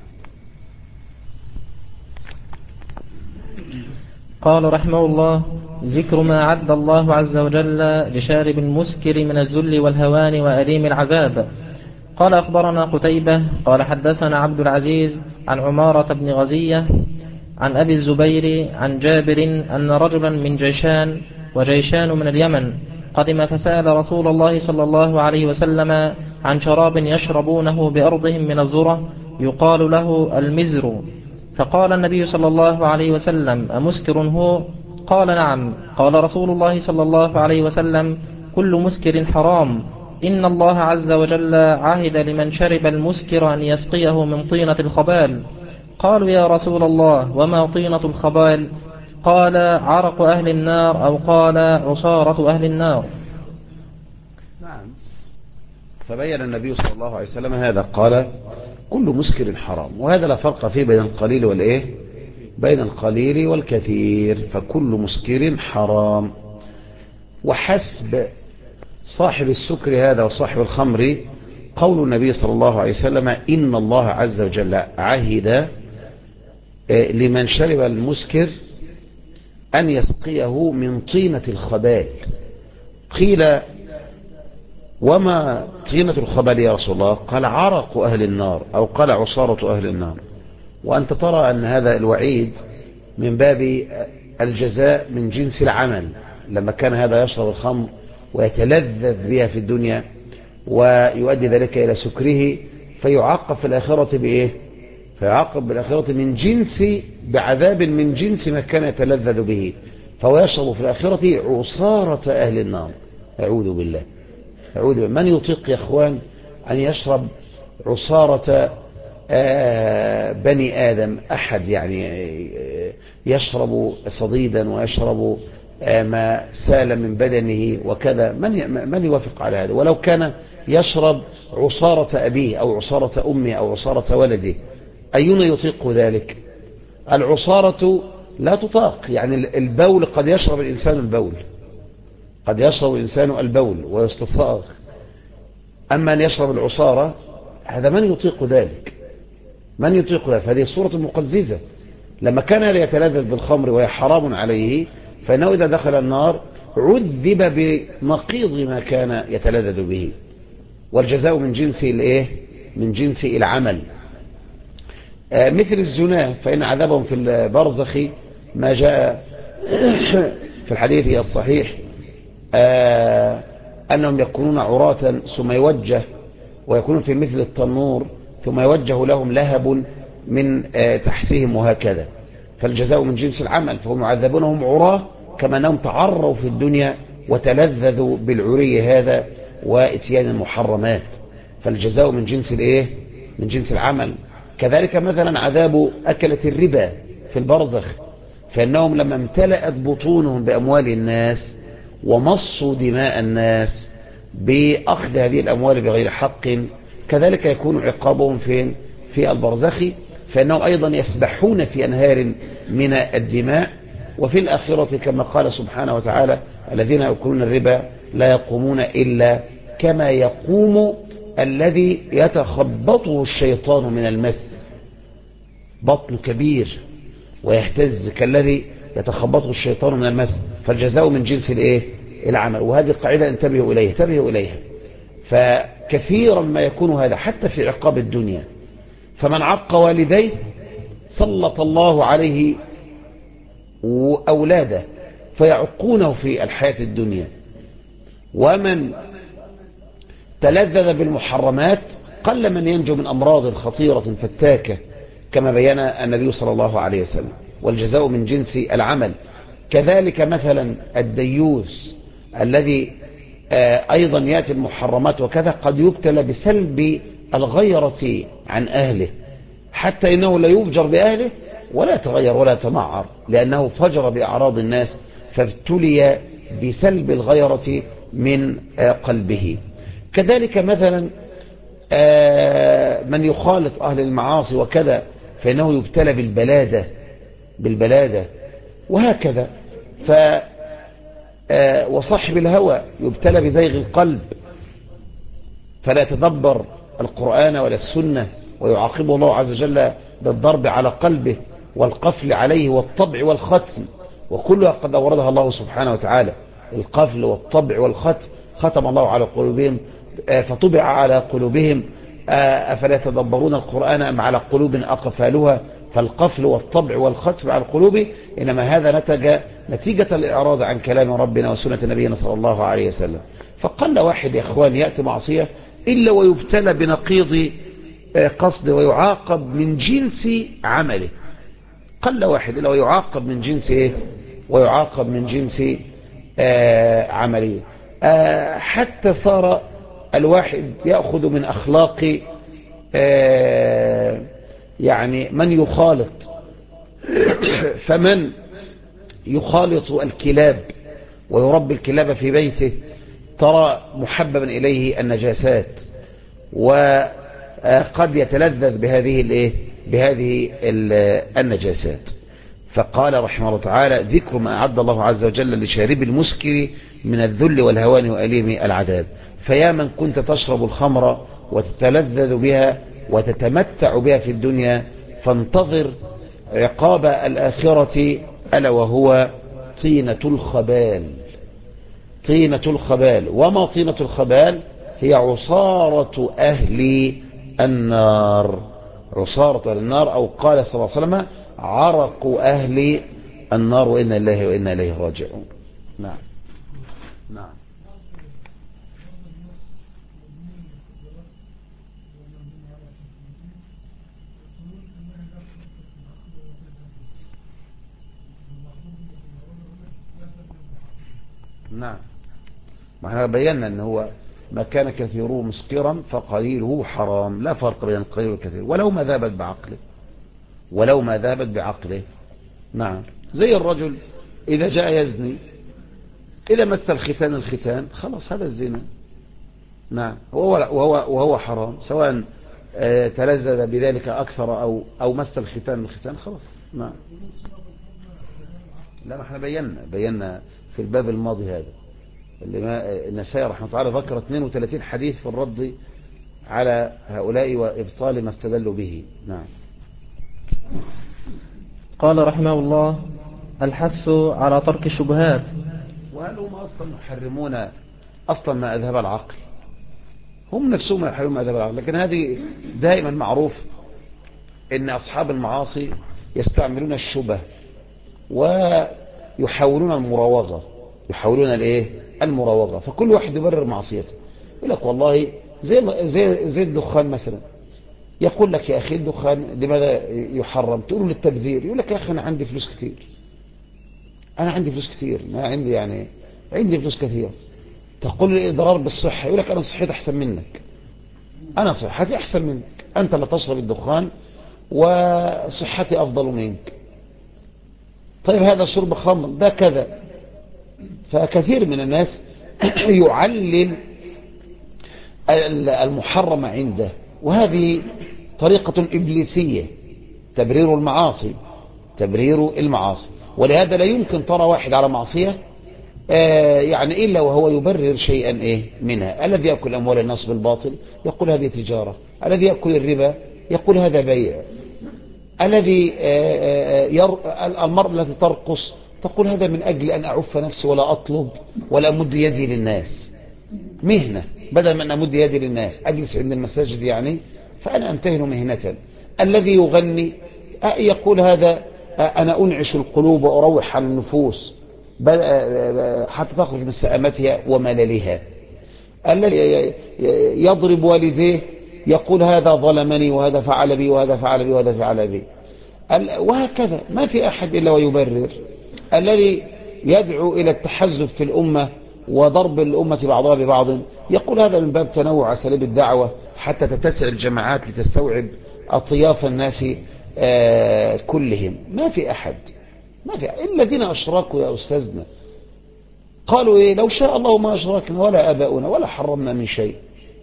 قال رحمه الله: ذكر ما عد الله عز وجل لشارب المسكر من الذل والهوان وأليم العذاب. قال أخبرنا قتيبة قال حدثنا عبد العزيز عن عمارة بن غزية عن أبي الزبير عن جابر أن رجلا من جيشان وجيشان من اليمن قدم فسأل رسول الله صلى الله عليه وسلم عن شراب يشربونه بأرضهم من الذرة يقال له المزر، فقال النبي صلى الله عليه وسلم: أمسكر هو؟ قال: نعم. قال رسول الله صلى الله عليه وسلم: كل مسكر حرام، إن الله عز وجل عهد لمن شرب المسكر أن يسقيه من طينة الخبال. قالوا: يا رسول الله، وما طينة الخبال؟ قال: عرق أهل النار، أو قال: عصارة أهل النار. نعم. فبين النبي صلى الله عليه وسلم هذا، قال: كل مسكر حرام، وهذا لا فرق فيه بين القليل والإيه؟ بين القليل والكثير، فكل مسكر حرام. وحسب صاحب السكر هذا وصاحب الخمر قول النبي صلى الله عليه وسلم: إن الله عز وجل عهد لمن شرب المسكر أن يسقيه من طينة الخبال. قيل: وما طينة الخبال يا رسول الله؟ قال: عرق أهل النار، أو قال: عصارة أهل النار. وأنت ترى أن هذا الوعيد من باب الجزاء من جنس العمل، لما كان هذا يشرب الخمر ويتلذذ بها في الدنيا ويؤدي ذلك إلى سكره، فيعاقب في الآخرة بإيه؟ فيعاقب بالآخرة من جنس بعذاب من جنس ما كان يتلذذ به، فهو يشرب في الآخرة عصارة أهل النار. أعوذ بالله. من يطيق يا أخوان أن يشرب عصارة بني آدم؟ أحد يعني يشرب صديدا ويشرب ما سال من بدنه وكذا، من يوافق على هذا؟ ولو كان يشرب عصارة أبيه أو عصارة أمه أو عصارة ولده، أينا يطيق ذلك؟ العصارة لا تطاق، يعني البول قد يشرب الإنسان البول، قد يشرب الإنسان البول ويستفاغ، أما أن يشرب العصارة هذا من يطيق ذلك؟ من يطيق ذلك؟ فهذه صورة مقززة. لما كان يتلذذ بالخمر وهي حرام عليه، فإنه إذا دخل النار عذب بنقيض ما كان يتلذذ به، والجزاء من جنس الإيه؟ من جنس العمل. مثل الزنا، فإن عذابهم في البرزخ ما جاء في الحديث الصحيح أنهم يكونون عراة ثم يوجه، ويكونون في مثل التنور ثم يوجه لهم لهب من تحتهم وهكذا، فالجزاء من جنس العمل، فهم يعذبون وهم عراة كما أنهم تعروا في الدنيا وتلذذوا بالعري هذا واتيان المحرمات، فالجزاء من جنس الايه؟ من جنس العمل. كذلك مثلا عذاب أكلة الربا في البرزخ، فإنهم لما امتلأت بطونهم بأموال الناس ومصوا دماء الناس بأخذ هذه الأموال بغير حق، كذلك يكون عقابهم فين؟ في البرزخ، فإنهم أيضا يسبحون في أنهار من الدماء. وفي الآخرة كما قال سبحانه وتعالى: الذين يأكلون الربا لا يقومون إلا كما يقوم الذي يتخبطه الشيطان من المس، بطن كبير ويهتز كالذي يتخبطه الشيطان من المس، فالجزاء من جنس الايه؟ العمل. وهذه القاعدة انتبهوا إليها. فكثيرا ما يكون هذا حتى في عقاب الدنيا، فمن عق والديه سلط الله عليه أولاده فيعقونه في الحياة الدنيا، ومن تلذذ بالمحرمات قل من ينجو من أمراض خطيرة فتاكة كما بين النبي صلى الله عليه وسلم، والجزاء من جنس العمل. كذلك مثلا الديوث الذي أيضا يأتي المحرمات وكذا قد يبتلى بسلب الغيرة عن أهله، حتى إنه لا يفجر بأهله ولا يتغير ولا يتمعر، لأنه فجر بأعراض الناس فابتلي بسلب الغيرة من قلبه. كذلك مثلا من يخالط أهل المعاصي وكذا فإنه يبتلى بالبلادة وهكذا. وصاحب الهوى يبتلى بزيغ القلب فلا يتدبر القرآن ولا السنة، ويعاقبه الله عز وجل بالضرب على قلبه والقفل عليه والطبع والختم، وكلها قد أوردها الله سبحانه وتعالى. القفل والطبع والختم ختم الله على قلوبهم فطبع على قلوبهم أفلا يتدبرون القرآن أم على قلوب أقفالها. فالقفل والطبع والختم على القلوب إنما هذا نتيجة الإعراض عن كلام ربنا وسنة نبينا صلى الله عليه وسلم. فقل واحد يا إخوان يأتي معصية إلا ويبتلى بنقيض قصد ويعاقب من جنس عمله. قل واحد إلا ويعاقب من جنس إيه؟ ويعاقب من جنس عمله. حتى صار الواحد يأخذ من أخلاق يعني من يخالط. فمن يخالط الكلاب ويربي الكلاب في بيته ترى محببا إليه النجاسات، وقد يتلذذ بهذه النجاسات. فقال رحمه الله تعالى: ذكر ما أعد الله عز وجل لشارب المسكر من الذل والهوان وأليم العذاب. فيا من كنت تشرب الخمر وتتلذذ بها وتتمتع بها في الدنيا، فانتظر عقاب الآخرة، ألا وهو طينة الخبال. طينة الخبال. وما طينة الخبال؟ هي عصارة أهل النار. عصارة أهل النار، أو قال صلى الله عليه وسلم: عرق أهل النار، وإنا الله وإنا إليه راجعون. نعم نعم. نعم. ما احنا بينا ان هو ما كان كثيره مسكرا فقليله حرام، لا فرق بين القليل والكثير ولو ما ذابت بعقله. نعم. زي الرجل اذا جاء يزني اذا مس الختان خلاص هذا الزنا. نعم. وهو حرام، سواء تلذذ بذلك اكثر او مس الختان خلاص. نعم. لا، ما احنا بينا في الباب الماضي هذا اللي النسائي رحمه الله تعالى ذكر 32 حديث في الرد على هؤلاء وإبطال ما استدلوا به. نعم. قال رحمه الله: الحث على ترك الشبهات. وهل هم أصلا يحرمون أصلا ما أذهب العقل؟ هم نفسهم يحرمون ما أذهب العقل، لكن هذه دائما معروف إن أصحاب المعاصي يستعملون الشبه ويحاولون المراوغة. المراوغة. فكل واحد يبرر معصيته، يقول لك والله زي الدخان مثلا، يقول لك يا أخي الدخان لماذا يحرم؟ تقول له للتبذير. يقول لك يا أخي أنا عندي فلوس كتير، ما عندي يعني عندي فلوس كثير. تقول لي إضرار بالصحة، يقول لك أنا صحتي أحسن منك، أنا صحتي أحسن منك، أنت اللي تشرب الدخان وصحتي أفضل منك. طيب هذا شرب خمر ده كذا. فكثير من الناس يعلل المحرم عنده، وهذه طريقة إبليسية، تبرير المعاصي. ولهذا لا يمكن ترى واحد على معصية يعني إلا وهو يبرر شيئا منها. الذي يأكل أموال الناس بالباطل يقول هذه تجارة، الذي يأكل الربا يقول هذا بيع، الذي المرأة التي ترقص تقول هذا من أجل أن أعف نفسي ولا أطلب ولا أمد يدي للناس، مهنة، بدل من أمد يدي للناس أجلس عند المساجد يعني فأنا أمتهن مهنة. الذي يغني يقول هذا أنا أنعش القلوب وأروح على النفوس حتى تخرج من سآمتها ومللها. الذي يضرب والديه يقول هذا ظلمني وهذا فعل بي وهذا فعل بي وهذا فعل بي، وهكذا. ما في أحد إلا ويبرر. الذي يدعو إلى التحزب في الأمة وضرب الأمة بعضها ببعض يقول هذا من باب تنوع أساليب الدعوة حتى تتسع الجماعات لتستوعب أطياف الناس كلهم. ما في أحد، ما في الذين أشركوا يا أستاذنا قالوا إيه؟ لو شاء الله ما أشركنا ولا آباؤنا ولا حرمنا من شيء.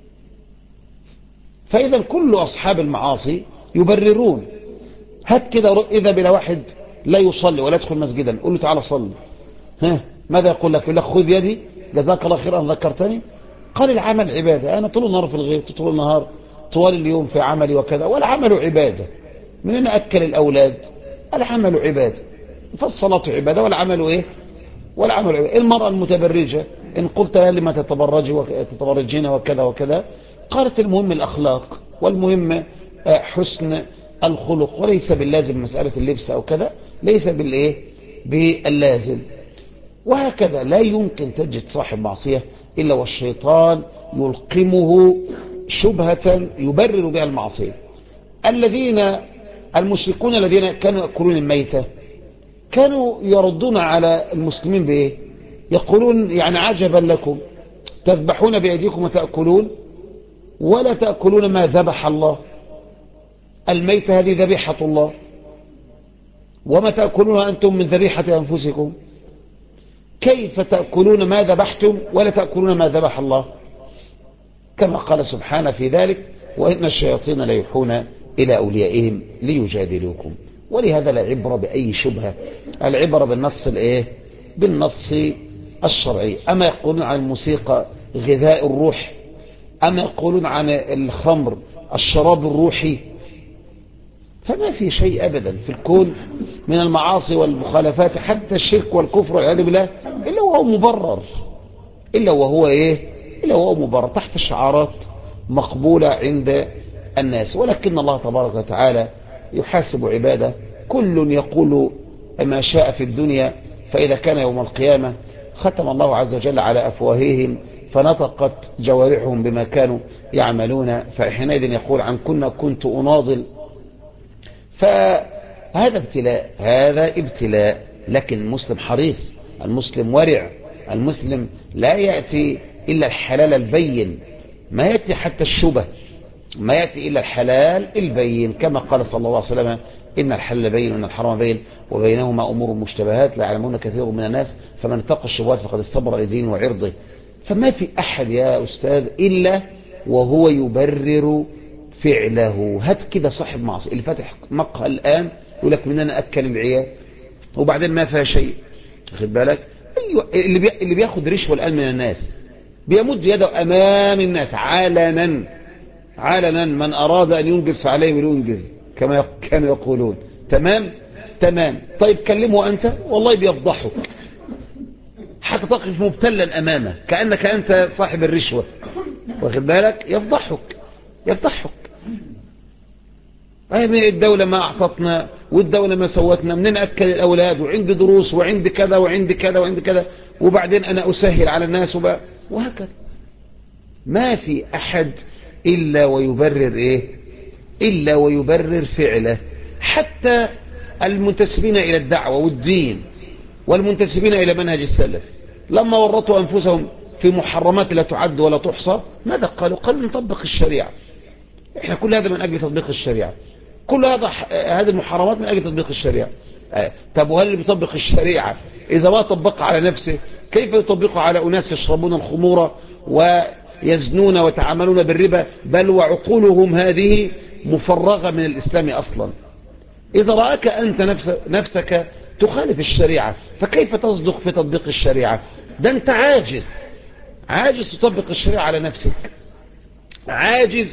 فإذا كل أصحاب المعاصي يبررون. هات كده إذا بلا واحد لا يصلي ولا يدخل مسجدا قل له تعالى صلي، ماذا يقول لك؟ يقول لك خذ يدي جزاك الله خير أن ذكرتني. قال العمل عبادة، أنا طول النهار في الغيط، طول النهار طوال اليوم في عملي وكذا، والعمل عبادة. من أن أكل الأولاد العمل عبادة، فالصلاة عبادة والعمل إيه؟ والعمل عبادة. المرأة المتبرجة إن قلت لها لما تتبرجين وكذا وكذا قالت المهم الأخلاق والمهم حسن الخلق، وليس باللازم مسألة اللبس أو كذا، ليس بالإيه؟ باللازم. وهكذا لا يمكن تجد صاحب معصية إلا والشيطان يلقمه شبهة يبرر بها المعصية. المشركون الذين كانوا يأكلون الميتة كانوا يردون على المسلمين بإيه؟ يقولون يعني عجبا لكم تذبحون بأيديكم وتأكلون ولا تأكلون ما ذبح الله. الميتة هذه ذبيحة الله، وما تأكلون أنتم من ذبيحة أنفسكم. كيف تأكلون ما ذبحتم ولا تأكلون ما ذبح الله؟ كما قال سبحانه في ذلك وإن الشياطين ليوحون إلى أوليائهم ليجادلوكم. ولهذا لا عبرة بأي شبهة، العبرة بالنص الإيه؟ بالنص الشرعي. أما يقولون عن الموسيقى غذاء الروح، أما يقولون عن الخمر الشراب الروحي، فما في شيء أبدا في الكون من المعاصي والمخالفات حتى الشرك والكفر والعياذ بالله إلا وهو مبرر، إلا وهو إيه؟ إلا وهو مبرر تحت شعارات مقبولة عند الناس. ولكن الله تبارك وتعالى يحاسب عباده، كل يقول ما شاء في الدنيا، فإذا كان يوم القيامة ختم الله عز وجل على أفواههم فنطقت جوارحهم بما كانوا يعملون، فحينئذ يقول عن كنت أناضل. فهذا ابتلاء، هذا ابتلاء. لكن المسلم حريص، المسلم ورع، المسلم لا يأتي إلا الحلال البين، ما يأتي حتى الشبه، ما يأتي إلا الحلال البين، كما قال صلى الله عليه وسلم إن الحلال بين وإن الحرام بين وبينهما أمور مشتبهات لا يعلمون كثير من الناس فمن اتقى الشبهات فقد استبرأ لدينه وعرضه. فما في أحد يا أستاذ إلا وهو يبرر فعله. هات كده صاحب معصية اللي فاتح مقهى الآن يقول لك من أنا أكل العيال وبعدين ما فيها شيء، خد بالك؟ أيوة اللي بياخد رشوة الآن من الناس بيمد يده أمام الناس علنا من أراد أن ينجز فعليه ولينجز كما كانوا يقولون. تمام. طيب كلمه أنت والله بيفضحك حتى تقف مبتلا أمامه كأنك أنت صاحب الرشوة، واخد بالك؟ يفضحك. الدولة ما أعطتنا والدولة ما سوتنا، منين أكل الأولاد وعندي دروس وعندي كذا وعندي كذا وعندي كذا، وبعدين أنا أسهل على الناس وهكذا. ما في أحد إلا ويبرر إيه؟ إلا ويبرر فعله. حتى المنتسبين إلى الدعوة والدين والمنتسبين إلى منهج السلف لما ورطوا أنفسهم في محرمات لا تعد ولا تحصى ماذا قالوا؟ قالوا نطبق الشريعة، احنا كل هذا من أجل تطبيق الشريعة، كل هذه المحرمات من أجل تطبيق الشريعة. طب وهل اللي بيطبق الشريعة إذا ما طبقها على نفسه كيف يطبقها على أناس يشربون الخمور ويزنون ويتعاملون بالربا، بل وعقولهم هذه مفرغة من الإسلام أصلا؟ إذا رأك أنت نفسك تخالف الشريعة فكيف تصدق في تطبيق الشريعة؟ ده أنت عاجز تطبق الشريعة على نفسك، عاجز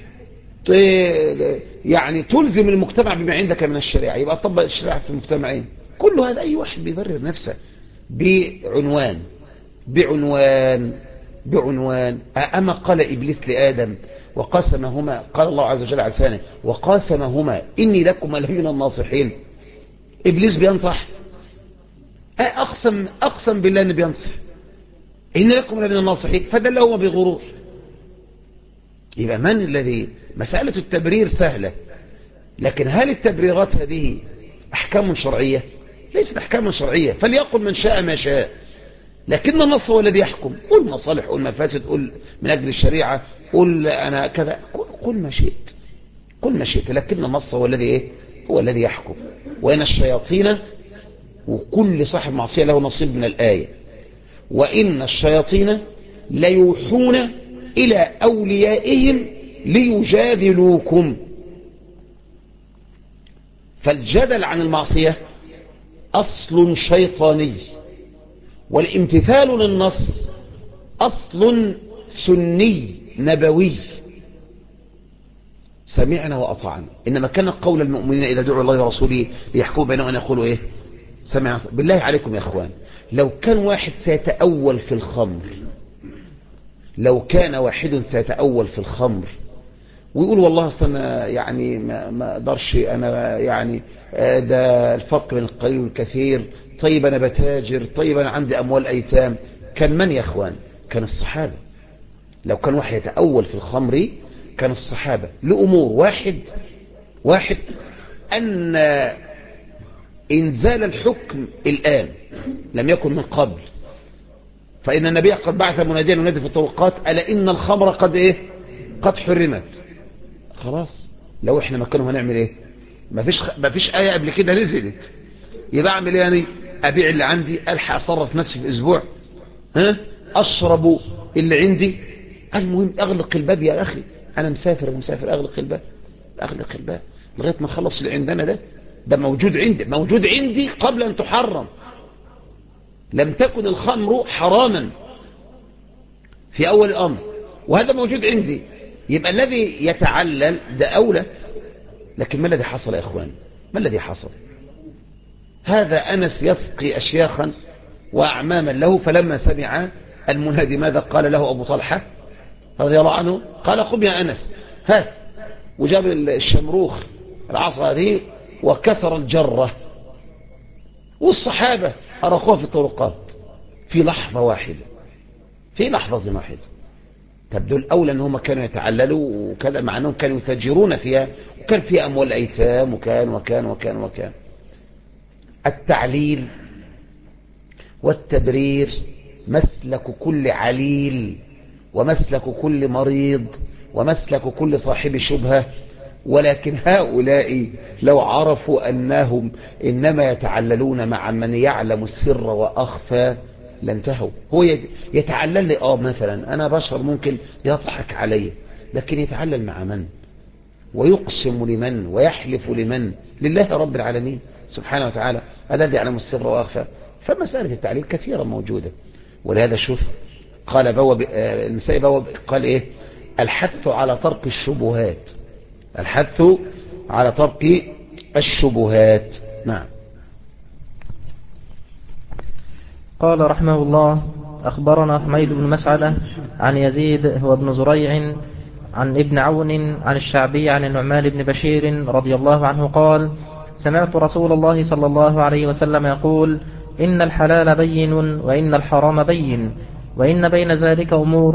يعني تلزم المجتمع بما عندك من الشريعة، يبقى تطبق الشريعة في المجتمعين. كل هذا أي واحد بيبرر نفسه بعنوان أما قال إبليس لآدم وقاسمهما، قال الله عز وجل على لسانه وقاسمهما إني لكم لمن الناصحين. إبليس بينصح، أقسم بالله أنه بينصح إني لكم لمن الناصحين، فدلهما بغرور. يبقى من الذي مسألة التبرير سهلة، لكن هل التبريرات هذه أحكام شرعية؟ ليست أحكام شرعية. فليقل من شاء ما شاء، لكن النص هو الذي يحكم. قل مصالح، قل مفاسد، قل من أجل الشريعة، قل أنا كذا، قل ما شئت، قل ما شئت، لكن النص هو الذي إيه؟ هو الذي يحكم. وإن الشياطين، وكل صاحب معصية له نصيب من الآية، وإن الشياطين ليوحون إلى أوليائهم ليجادلوكم. فالجدل عن المعصية أصل شيطاني، والامتثال للنص أصل سني نبوي. سمعنا وأطعنا. إنما كان قول المؤمنين إذا دعوا الله ورسوله ليحكموا بينهم أن يقولوا إيه؟ سمعنا. بالله عليكم يا أخوان، لو كان واحد سيتأول في الخمر، لو كان واحد سيتأول في الخمر ويقول والله أنا يعني ما أقدرش، أنا يعني ده الفرق بين القليل والكثير، طيب أنا بتاجر، طيب أنا عندي أموال أيتام، كان من يا أخوان؟ كان الصحابة. لو كان واحد يتأول في الخمر كان الصحابة لأمور. واحد أن إنزال الحكم الآن لم يكن من قبل، فإن النبي قد بعث مناديا ينادي في الطرقات ألا إن الخمر قد إيه؟ قد حرمت. خلاص، لو إحنا مكانهم هنعمل إيه؟ مفيش آية قبل كده نزلت، يبقى أعمل إيه يعني؟ أبيع اللي عندي، ألحق أصرف نفسي في أسبوع، أشرب اللي عندي، المهم أغلق الباب يا أخي، أنا مسافر أغلق الباب لغاية ما نخلص اللي عندنا. ده موجود عندي قبل أن تحرم. لم تكن الخمر حراما في أول الأمر، وهذا موجود عندي، يبقى الذي يتعلل ده أولى. لكن ما الذي حصل يا إخوان؟ ما الذي حصل؟ هذا أنس يسقي أشياخا وأعماما له، فلما سمع المنادي ماذا قال له أبو طلحة رضي الله عنه؟ قال قم يا أنس هات، وجاب الشمروخ العصا هذه وكسر الجرة، والصحابة أرقوها في الطرقات في لحظة واحدة. تبدو الأولى أنهم كانوا يتعللوا وكذا، مع أنهم كانوا يتاجرون فيها، وكان فيها أموال أيتام، وكان. التعليل والتبرير مسلك كل عليل، ومسلك كل مريض، ومسلك كل صاحب شبهة. ولكن هؤلاء لو عرفوا أنهم إنما يتعللون مع من يعلم السر وأخفى لانتهوا. هو يتعلل لي مثلا أنا بشر ممكن يضحك علي، لكن يتعلل مع من؟ ويقسم لمن؟ ويحلف لمن؟ لله رب العالمين سبحانه وتعالى الذي يعلم السر وأخفى. فمسألة التعليل كثيرا موجودة. ولهذا شوف قال المسائي قال إيه؟ الحث على ترك الشبهات. نعم. قال رحمه الله: أخبرنا حميد بن مسعدة عن يزيد هو ابن زريع عن ابن عون عن الشعبي عن النعمان بن بشير رضي الله عنه قال: سمعت رسول الله صلى الله عليه وسلم يقول: إن الحلال بين وإن الحرام بين وإن بين ذلك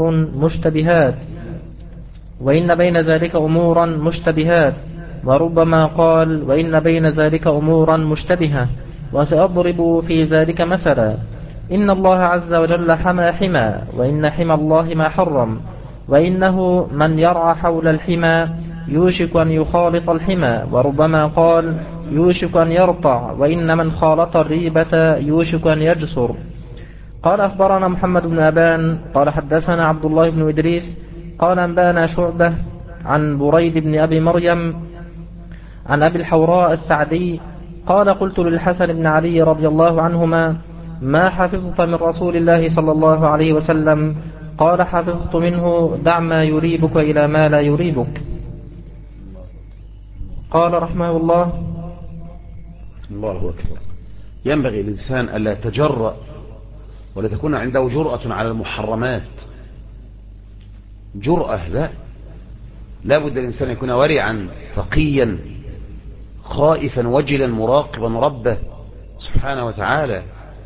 أمور مشتبهات وربما قال: وإن بين ذلك أمورا مشتبهة. وسأضرب في ذلك مثلا: إن الله عز وجل حمى وإن حمى الله ما حرم، وإنه من يرعى حول الحمى يوشك أن يخالط الحمى. وربما قال: يوشك أن يرطع، وإن من خالط الريبة يوشك أن يجسر. قال: أخبرنا محمد بن أبان قال حدثنا عبد الله بن إدريس قال أنبانا شعبة عن بريد بن أبي مريم عن أبي الحوراء السعدي قال: قلت للحسن بن علي رضي الله عنهما: ما حفظت من رسول الله صلى الله عليه وسلم؟ قال: حفظت منه: دع ما يريبك إلى ما لا يريبك. قال رحمه الله: الله أكبر. ينبغي الإنسان ألا يتجرأ ولا تكون عنده جرأة على المحرمات. جرأة لا بد الإنسان يكون ورعا تقيا خائفا وجلا مراقبا ربه سبحانه وتعالى.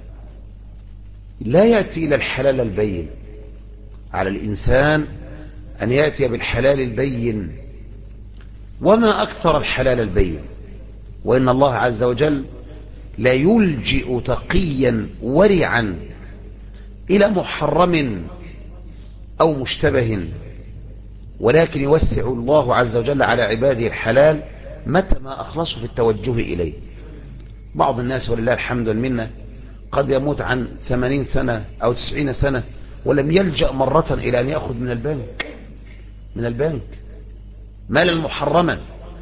لا يأتي إلى الحلال البين. على الإنسان أن يأتي بالحلال البين. وما أكثر الحلال البين، وإن الله عز وجل لا يلجئ تقيا ورعا إلى محرم أو مشتبه، ولكن يوسع الله عز وجل على عباده الحلال متى ما أخلصوا في التوجه إليه. بعض الناس ولله الحمد والمنة قد يموت عن 80 سنة أو 90 سنة ولم يلجأ مرة إلى أن يأخذ من البنك مالا محرما،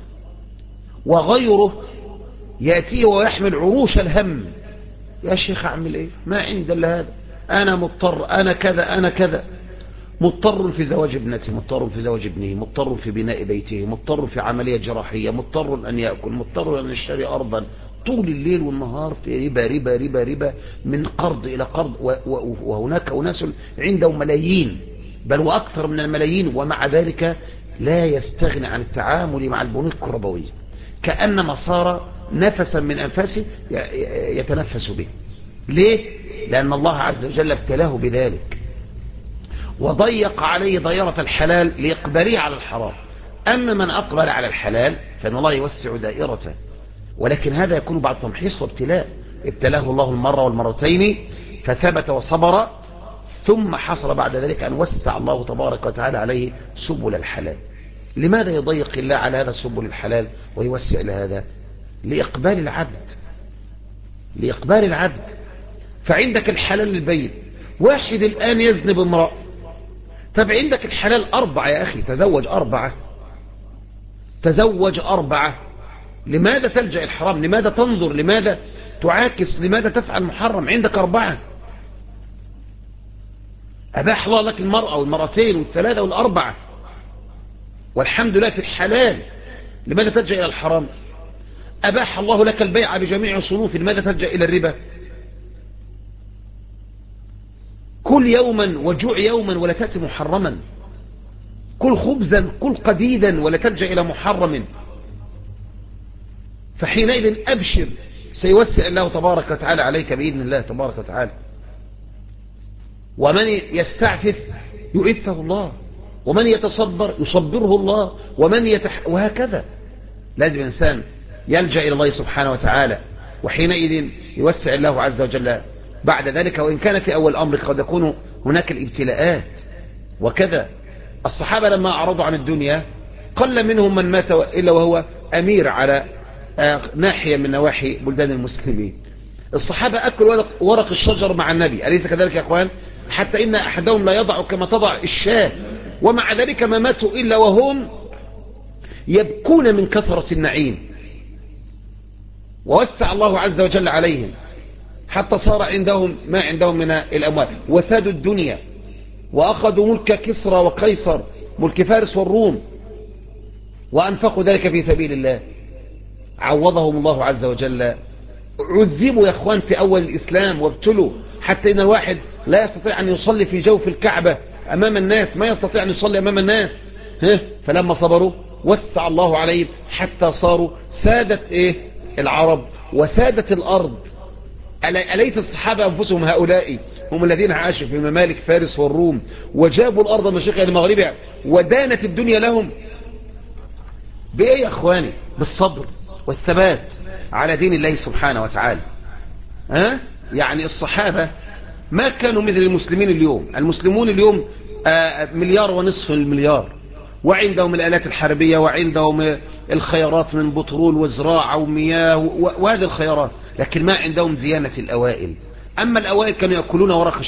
وغيره يأتيه ويحمل عروش الهم: يا شيخ أعمل إيه؟ ما عند إلا هذا، أنا مضطر، أنا كذا، أنا كذا. مضطر في زواج ابنته، مضطر في زواج ابنه، مضطر في بناء بيته، مضطر في عملية جراحية، مضطر أن يأكل، مضطر أن يشتري أرضا، طول الليل والنهار في ربا ربا ربا ربا، من قرض إلى قرض. وهناك أناس عندهم ملايين بل وأكثر من الملايين، ومع ذلك لا يستغني عن التعامل مع البنوك الربوية، كأنما صار نفسا من أنفاسه يتنفس به. ليه؟ لأن الله عز وجل ابتلاه بذلك وضيق عليه دائرة الحلال لإقباله على الحرام. أما من أقبل على الحلال فإن الله يوسع دائرته، ولكن هذا يكون بعد تمحيص وابتلاء. ابتلاه الله المرة والمرتين فثبت وصبر، ثم حصل بعد ذلك أن وسع الله تبارك وتعالى عليه سبل الحلال. لماذا يضيق الله على هذا سبل الحلال ويوسع لهذا؟ لإقبال العبد. فعندك الحلال البين، واحد الآن يذنب امرأة، طب عندك الحلال 4 يا أخي، تزوج 4. لماذا تلجأ الحرام؟ لماذا تنظر؟ لماذا تعاكس؟ لماذا تفعل محرم؟ عندك 4. أباح الله لك المرأة والمرتين والثلاثة والأربعة، والحمد لله في الحلال. لماذا تلجأ إلى الحرام؟ أباح الله لك البيع بجميع صنوفه، لماذا تلجأ إلى الربا؟ كل يوما وجوع يوما ولا تأتي محرما، كل خبزا كل قديدا ولا تلجأ إلى محرم. فحينئذ أبشر، سيوسع الله تبارك وتعالى عليك بإذن الله تبارك وتعالى. ومن يستعفف يعفه الله، ومن يتصبر يصبره الله، وهكذا. لازم إنسان يلجأ إلى الله سبحانه وتعالى، وحينئذ يوسع الله عز وجل بعد ذلك. وإن كان في أول الأمر قد يكون هناك الابتلاءات وكذا. الصحابة لما أعرضوا عن الدنيا قل منهم من مات إلا وهو أمير على ناحية من نواحي بلدان المسلمين. الصحابة أكلوا ورق الشجر مع النبي، أليس كذلك يا أخوان؟ حتى إن أحدهم لا يضع كما تضع الشاة، ومع ذلك ما ماتوا إلا وهم يبكون من كثرة النعيم. ووسع الله عز وجل عليهم حتى صار عندهم ما عندهم من الأموال، وسادوا الدنيا وأخذوا ملك كسرى وقيصر، ملك فارس والروم، وأنفقوا ذلك في سبيل الله. عوضهم الله عز وجل. عذبوا يا أخوان في أول الإسلام وابتلوا، حتى إن الواحد لا يستطيع أن يصلي في جوف الكعبة أمام الناس، ما يستطيع أن يصلي أمام الناس. فلما صبروا وسع الله عليهم حتى صاروا سادة العرب وسادة الأرض. أليس الصحابة أنفسهم هؤلاء هم الذين عاشوا في ممالك فارس والروم وجابوا الأرض مشرقها لمغربها ودانت الدنيا لهم؟ بإيه يا أخواني؟ بالصبر والثبات على دين الله سبحانه وتعالى. يعني الصحابة ما كانوا مثل المسلمين اليوم. المسلمون اليوم 1.5 مليار، وعندهم الآلات الحربية، وعندهم الخيارات من بترول وزراعة ومياه وهذه الخيارات، لكن ما عندهم ديانة الأوائل. أما الأوائل كانوا يأكلون ورق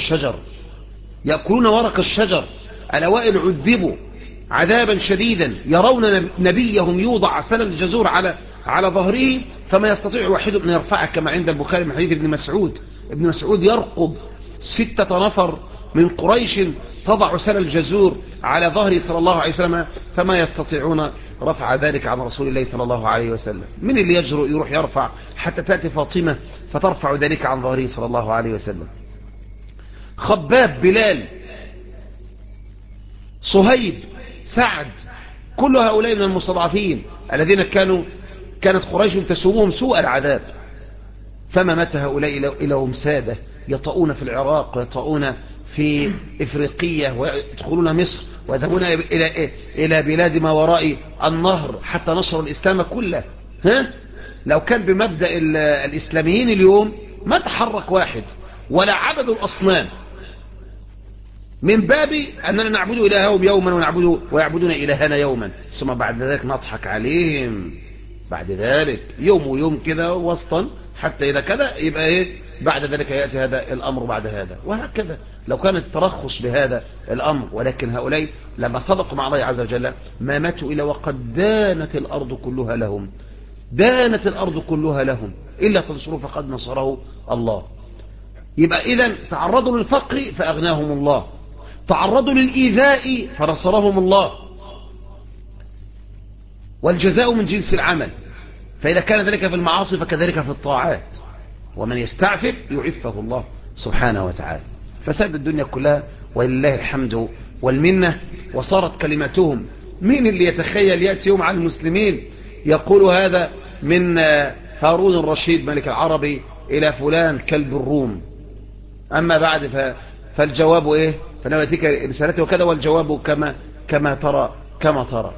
الشجر. الأوائل عذبوا عذابا شديدا، يرون نبيهم يوضع سل الجزور على ظهره فما يستطيع واحد أن يرفعه، كما عند البخاري من حديث ابن مسعود يرقب 6 نفر من قريش تضع سل الجزور على ظهره صلى الله عليه وسلم، فما يستطيعون رفع ذلك عن رسول الله صلى الله عليه وسلم. من اللي يجرؤ يروح يرفع حتى تأتي فاطمة فترفع ذلك عن ظهره صلى الله عليه وسلم؟ خباب، بلال، صهيب، سعد، كل هؤلاء من المستضعفين الذين كانت قريش تسومهم سوء العذاب. فما مات هؤلاء إلا هم سادة يطؤون في العراق ويطؤون في إفريقية ويدخلون مصر ويذهبون إلى بلاد ما وراء النهر حتى نشر الإسلام كله. لو كان بمبدأ الإسلاميين اليوم ما تحرك واحد ولا عبدوا الأصنام، من باب أننا نعبد إلههم يوما ويعبدون إلهنا يوما، ثم بعد ذلك نضحك عليهم بعد ذلك يوم ويوم كده وسطا، حتى إذا كذا يبقى إيه بعد ذلك يأتي هذا الأمر بعد هذا، وهكذا لو كان الترخص بهذا الأمر. ولكن هؤلاء لما صدقوا مع الله عز وجل ما ماتوا إلا وقد دانت الأرض كلها لهم، دانت الأرض كلها لهم، إلا تنصروا فقد نصره الله. يبقى إذن تعرضوا للفقر فأغناهم الله، تعرضوا للإيذاء فنصرهم الله، والجزاء من جنس العمل. فإذا كان ذلك في المعاصي فكذلك في الطاعات، ومن يستعفف يعفه الله سبحانه وتعالى. فساد الدنيا كلها ولله الحمد والمنة، وصارت كلمتهم. مين اللي يتخيل يأتي يوم على المسلمين يقول هذا من هارون الرشيد ملك العربي إلى فلان كلب الروم، أما بعد فالجواب إيه؟ فنواتيك رسالته وكذا، والجواب كما ترى.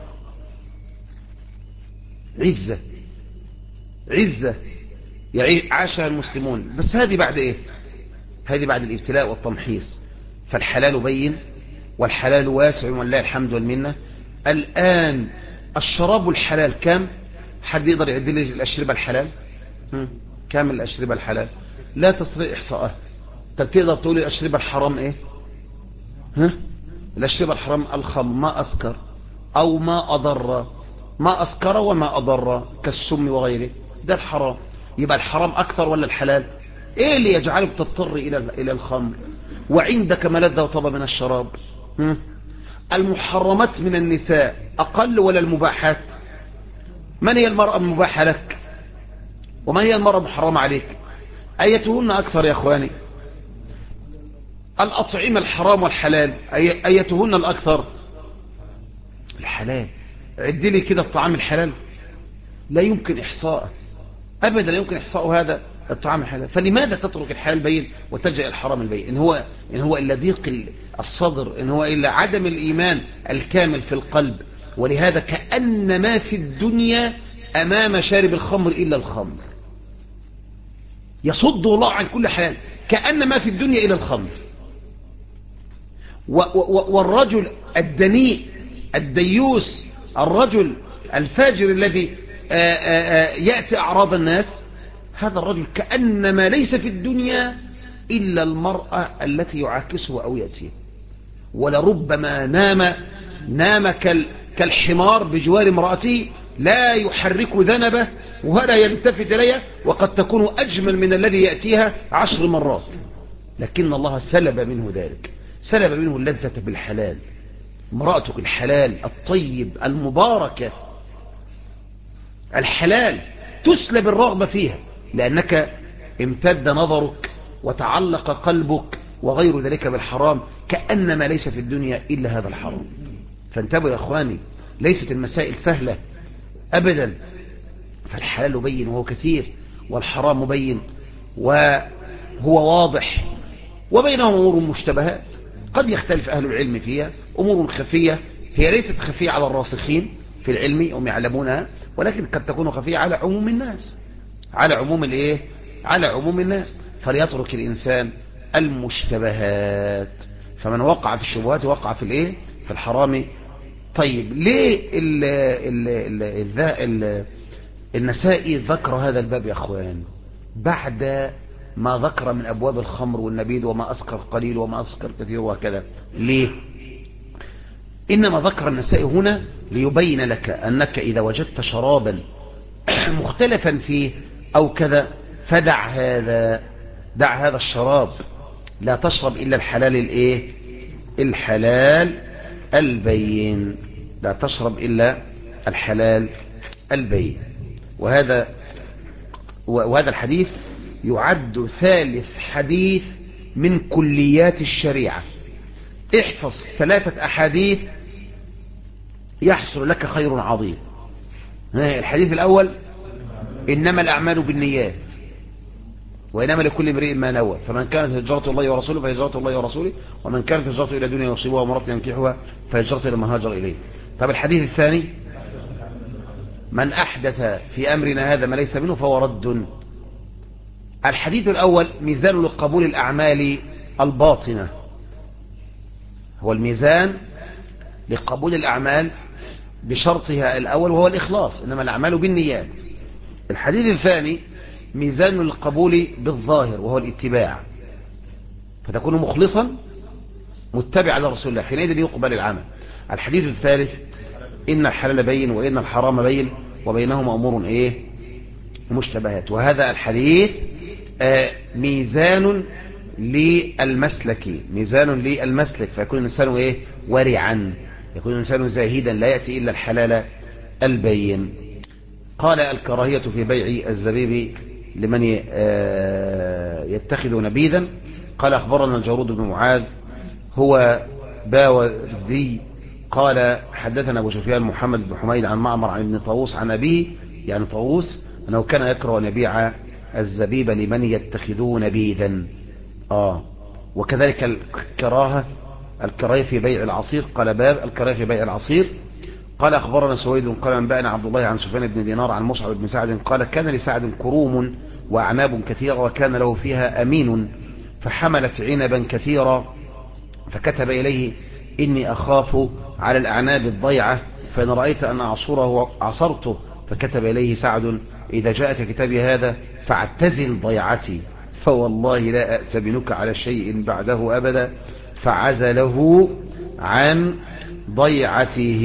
عزة عاشها المسلمون، بس هذه بعد إيه؟ هذه بعد الابتلاء والتمحيص. فالحلال بين والحلال واسع ولله الحمد والمنة. الآن الشراب الحلال كم؟ حد يقدر يعد لي الأشربة الحلال؟ كم الأشربة الحلال؟ لا تستطيع إحصاءها. تقدر تقول الأشربة الحرام إيه؟ الأشربة الحرام الخمر، ما أسكر أو ما أضر، ما أسكر وما أضر كالسم وغيره، ده الحرام. يبقى الحرام أكثر ولا الحلال؟ إيه اللي يجعلك تضطر إلى الخمر وعندك ملذة وطبع من الشراب؟ المحرمات من النساء أقل ولا المباحات؟ من هي المرأة المباحة لك ومن هي المرأة المحرمة عليك؟ أيتهن أكثر يا أخواني؟ الأطعمة الحرام والحلال أيتهن الأكثر؟ الحلال. عد لي كده الطعام الحلال، لا يمكن إحصاءه أبدا، لا يمكن إحصاء هذا الطعام الحلال. فلماذا تترك الحلال البين وتلجأ الحرام البين؟ إن هو إلا ضيق الصدر، إن هو إلا عدم الإيمان الكامل في القلب. ولهذا كأن ما في الدنيا أمام شارب الخمر إلا الخمر، يصد الله عن كل حال، كأن ما في الدنيا إلا الخمر. والرجل الدنيء الديوس، الرجل الفاجر الذي يأتي أعراض الناس، هذا الرجل كأنما ليس في الدنيا إلا المرأة التي يعاكسه أو يأتيه. ولربما نام كالحمار بجوار امرأته، لا يحرك ذنبه ولا يلتفت إليها، وقد تكون أجمل من الذي يأتيها 10 مرات، لكن الله سلب منه ذلك، سلب منه اللذة بالحلال. امرأتك الحلال الطيب المباركة الحلال تسلب الرغبة فيها، لأنك امتد نظرك وتعلق قلبك وغير ذلك بالحرام، كأنما ليس في الدنيا إلا هذا الحرام. فانتبهوا يا أخواني، ليست المسائل سهلة أبدا. فالحلال بين وهو كثير، والحرام بين وهو واضح، وبينهم أمور مشتبهات قد يختلف أهل العلم فيها، أمور خفية هي ليست خفية على الراسخين في العلم هم يعلمونها، ولكن قد تكون خفية على عموم الناس، على عموم الايه، على عموم الناس. فليترك الإنسان المشتبهات، فمن وقع في الشبهات وقع في الايه، في الحرام. طيب ليه النسائي ذكر هذا الباب يا اخوان بعد ما ذكر من أبواب الخمر والنبيذ وما أسكر قليل وما أسكر كثير وكذا؟ ليه؟ إنما ذكر النسائي هنا ليبين لك أنك إذا وجدت شرابا مختلفا فيه أو كذا فدع هذا، دع هذا الشراب، لا تشرب إلا الحلال الايه، الحلال البين، لا تشرب إلا الحلال البين. وهذا الحديث يعد ثالث حديث من كليات الشريعة. احفظ 3 أحاديث يحصل لك خير عظيم. الحديث الأول إنما الأعمال بالنيات، وإنما لكل امرئ ما نوى، فمن كانت هجرته الله ورسوله فهجرته الله ورسوله، ومن كانت هجرته إلى دنيا يصيبها وامرأة ينكحها فهجرته إلى ما هاجر إليه. طب الحديث الثاني: من أحدث في أمرنا هذا ما ليس منه فهو رد. الحديث الأول ميزان لقبول الأعمال الباطنة، هو الميزان لقبول الأعمال بشرطها الأول وهو الإخلاص، إنما الأعمال بالنيات. الحديث الثاني ميزان للقبول بالظاهر وهو الاتباع، فتكون مخلصا متبعا لرسول الله، حينئذ يقبل العمل. الحديث الثالث: إن الحلال بين وإن الحرام بين وبينهما أمور مشتبهات. وهذا الحديث ميزان للمسلك، فيكون الإنسان ورعا، يكون الإنسان زاهدا، لا يأتي إلا الحلال البين. قال: الكراهية في بيع الزبيب لمن يتخذ نبيذا. قال: أخبرنا الجارود بن معاذ هو باوذي قال: حدثنا أبو سفيان محمد بن حميد عن معمر عن ابن طاووس عن أبيه، يعني طاووس، أنه كان يكره أن يبيع الزبيب لمن يتخذون نبيذا. وكذلك الكراهية في بيع العصير. قال: باب الكراهية في بيع العصير. قال: أخبرنا سويد قال: أنبأنا عبد الله عن سفيان بن دينار عن مصعب بن سعد قال: كان لسعد كروم وأعناب كثيرة وكان له فيها أمين، فحملت عنبا كثيرا، فكتب إليه: إني أخاف على الأعناب الضيعة، فإن رأيت أن أعصره عصرته. فكتب إليه سعد: إذا جاءك كتابي هذا فاعتزل ضيعتي، فوالله لا أأتمنك على شيء بعده أبدا. فعزله عن ضيعته.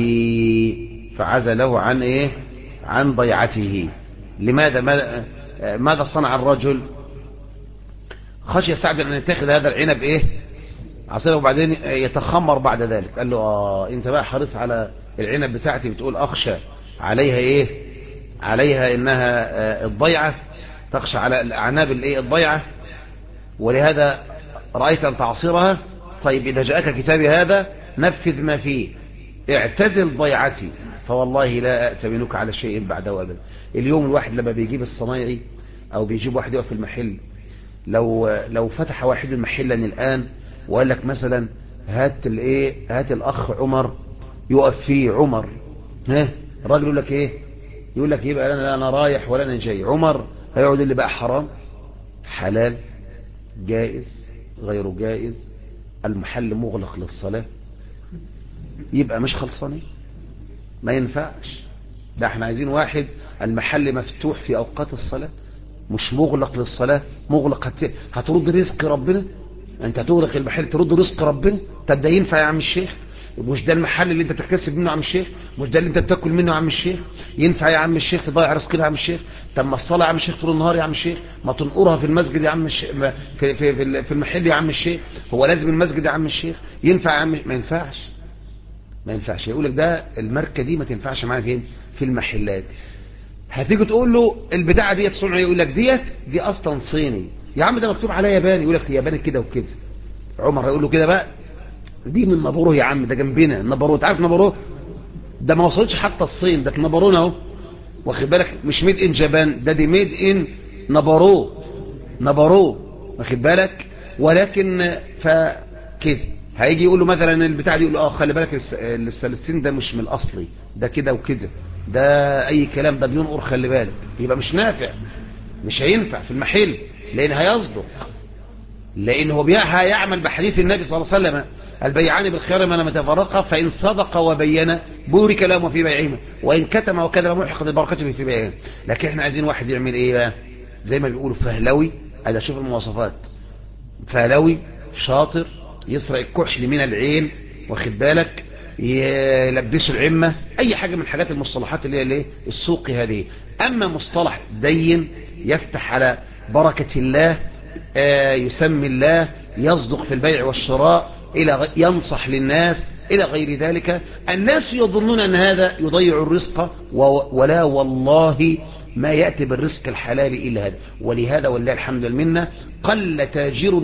عن ضيعته. لماذا؟ ماذا صنع الرجل؟ خشي سعد أن يتخذ هذا العنب عصيره، وبعدين يتخمر بعد ذلك. قال له: انت بقى حريص على العنب بتاعتي، بتقول أخشى عليها عليها إنها الضيعة، تخشى على الأعناب الضيعة، ولهذا رأيت أن تعصرها. طيب إذا جاءك كتابي هذا نفذ ما فيه، اعتزل ضيعتي، فوالله لا أأتمنك على شيء بعده أبدا. اليوم الواحد لما بيجيب الصنايعي أو بيجيب واحد يقف في المحل، لو فتح واحد محلا الآن وقال لك مثلا: هات الأخ عمر يقف فيه عمر، الراجل يقول لك يقول لك يبقى أنا رايح ولا أنا جاي. عمر هيقعد اللي بقى حرام حلال جائز غير جائز، المحل مغلق للصلاة، يبقى مش خلصانين، ما ينفعش. ده احنا عايزين واحد المحل مفتوح في أوقات الصلاة، مش مغلق للصلاة، مغلق هترد رزق ربنا. انت هتغلق المحل ترد رزق ربنا؟ طب ده ينفع يا عم الشيخ؟ مش ده المحل اللي انت بتكسب منه يا عم الشيخ؟ مش ده اللي انت بتاكل منه يا عم الشيخ؟ ينفع يا عم الشيخ تضيع رزقنا يا عم الشيخ؟ طب ما الصلاة يا عم الشيخ طول النهار يا عم الشيخ، ما تنقرها في المسجد يا عم الشيخ، في المحل يا عم الشيخ، هو لازم المسجد يا عم الشيخ؟ ينفع يا عم؟ ما ينفعش. يقول لك ده الماركه دي ما تنفعش معايا فين؟ في المحلات. هتيجي تقول له البتاعه ديت صنع، يقول لك دي اصلا صيني يا عم، ده مكتوب عليها ياباني، يقول لك ياباني كده وكده. عمر هيقول له كده بقى: دي من نابورو يا عم، ده جنبنا نابورو، تعرف نابورو ده ما وصلتش حتى الصين، ده في نابورو اهو، واخد بالك؟ مش ميد ان جابان، ده دي ميد ان نابورو، واخد بالك؟ ولكن فكده هيجي يقول له مثلا البتاع دي، يقول له خلي بالك السلسين ده مش من الاصلي، ده كده وكده، ده اي كلام، ده بينقر، خلي بالك. يبقى مش نافع، مش هينفع في المحل، لان هيصدق، لان هو هيعمل بحديث النبي صلى الله عليه وسلم: البيعان بالخيار ما لم يتفرقا، فان صدق وبين بورك لهما في بيعهما، وان كتم وكذب محقت البركه في بيعهما. لكن احنا عايزين واحد يعمل ايه بقى؟ زي ما بيقولوا فهلوي. انا شوف المواصفات: فهلوي شاطر، يسرق الكحل من العين، واخد بالك؟ يلبسه العمة، اي حاجة من الحاجات المصطلحات اللي هي السوق هذه. اما مصطلح دين يفتح على بركة الله، يسمي الله، يصدق في البيع والشراء، ينصح للناس الى غير ذلك، الناس يظنون ان هذا يضيع الرزق، ولا والله ما يأتي بالرزق الحلال الا هذا. ولهذا والله الحمد لله قل تاجر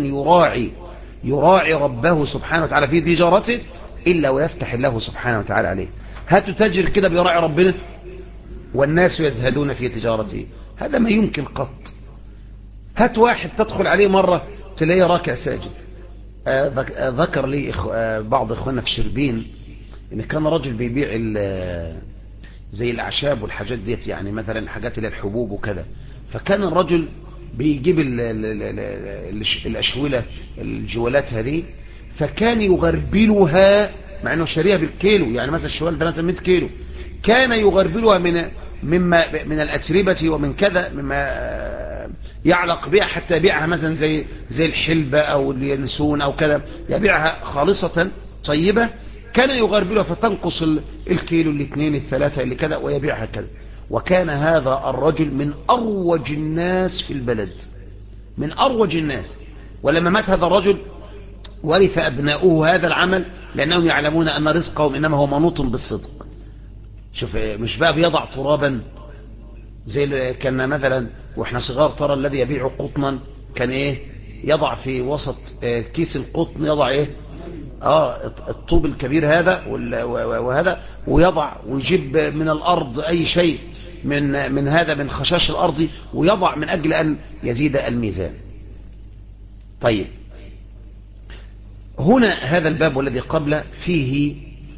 يراعي ربه سبحانه وتعالى في تجارته إلا ويفتح الله سبحانه وتعالى عليه. هاتوا تاجر كده بيراعي ربنا والناس يزهدون في تجارته، هذا ما يمكن قط. هات واحد تدخل عليه مرة تلاقيه راكع ساجد. ذكر لي بعض اخواننا في شربين ان كان راجل بيبيع زي الاعشاب والحاجات ديت، يعني مثلا حاجات اللي الحبوب وكذا. فكان الرجل بيجيب الاشوله الجوالات هذه، فكان يغربلها مع انه شاريها بالكيلو، يعني مثلا الشوال ده مثلا 100 كيلو، كان يغربلها من الاتربه ومن كذا مما يعلق بها حتى يبيعها مثلا زي الحلبة او اليانسون او كذا، يبيعها خالصة طيبة. كان يغربلها فتنقص الكيلو الاثنين الثلاثة اللي كذا ويبيعها كذا. وكان هذا الرجل من اروج الناس في البلد، من اروج الناس. ولما مات هذا الرجل ورث ابناؤه هذا العمل، لانهم يعلمون ان رزقهم انما هو منوط بالصدق. شوف، مش بقى بيضع ترابا زي كان مثلا واحنا صغار، ترى الذي يبيع قطنا كان ايه؟ يضع في وسط كيس القطن يضع ايه؟ الطوب الكبير هذا وهذا، ويضع ويجيب من الارض اي شيء من هذا من خشاش الارض، ويضع من اجل ان يزيد الميزان. طيب، هنا هذا الباب والذي قبله فيه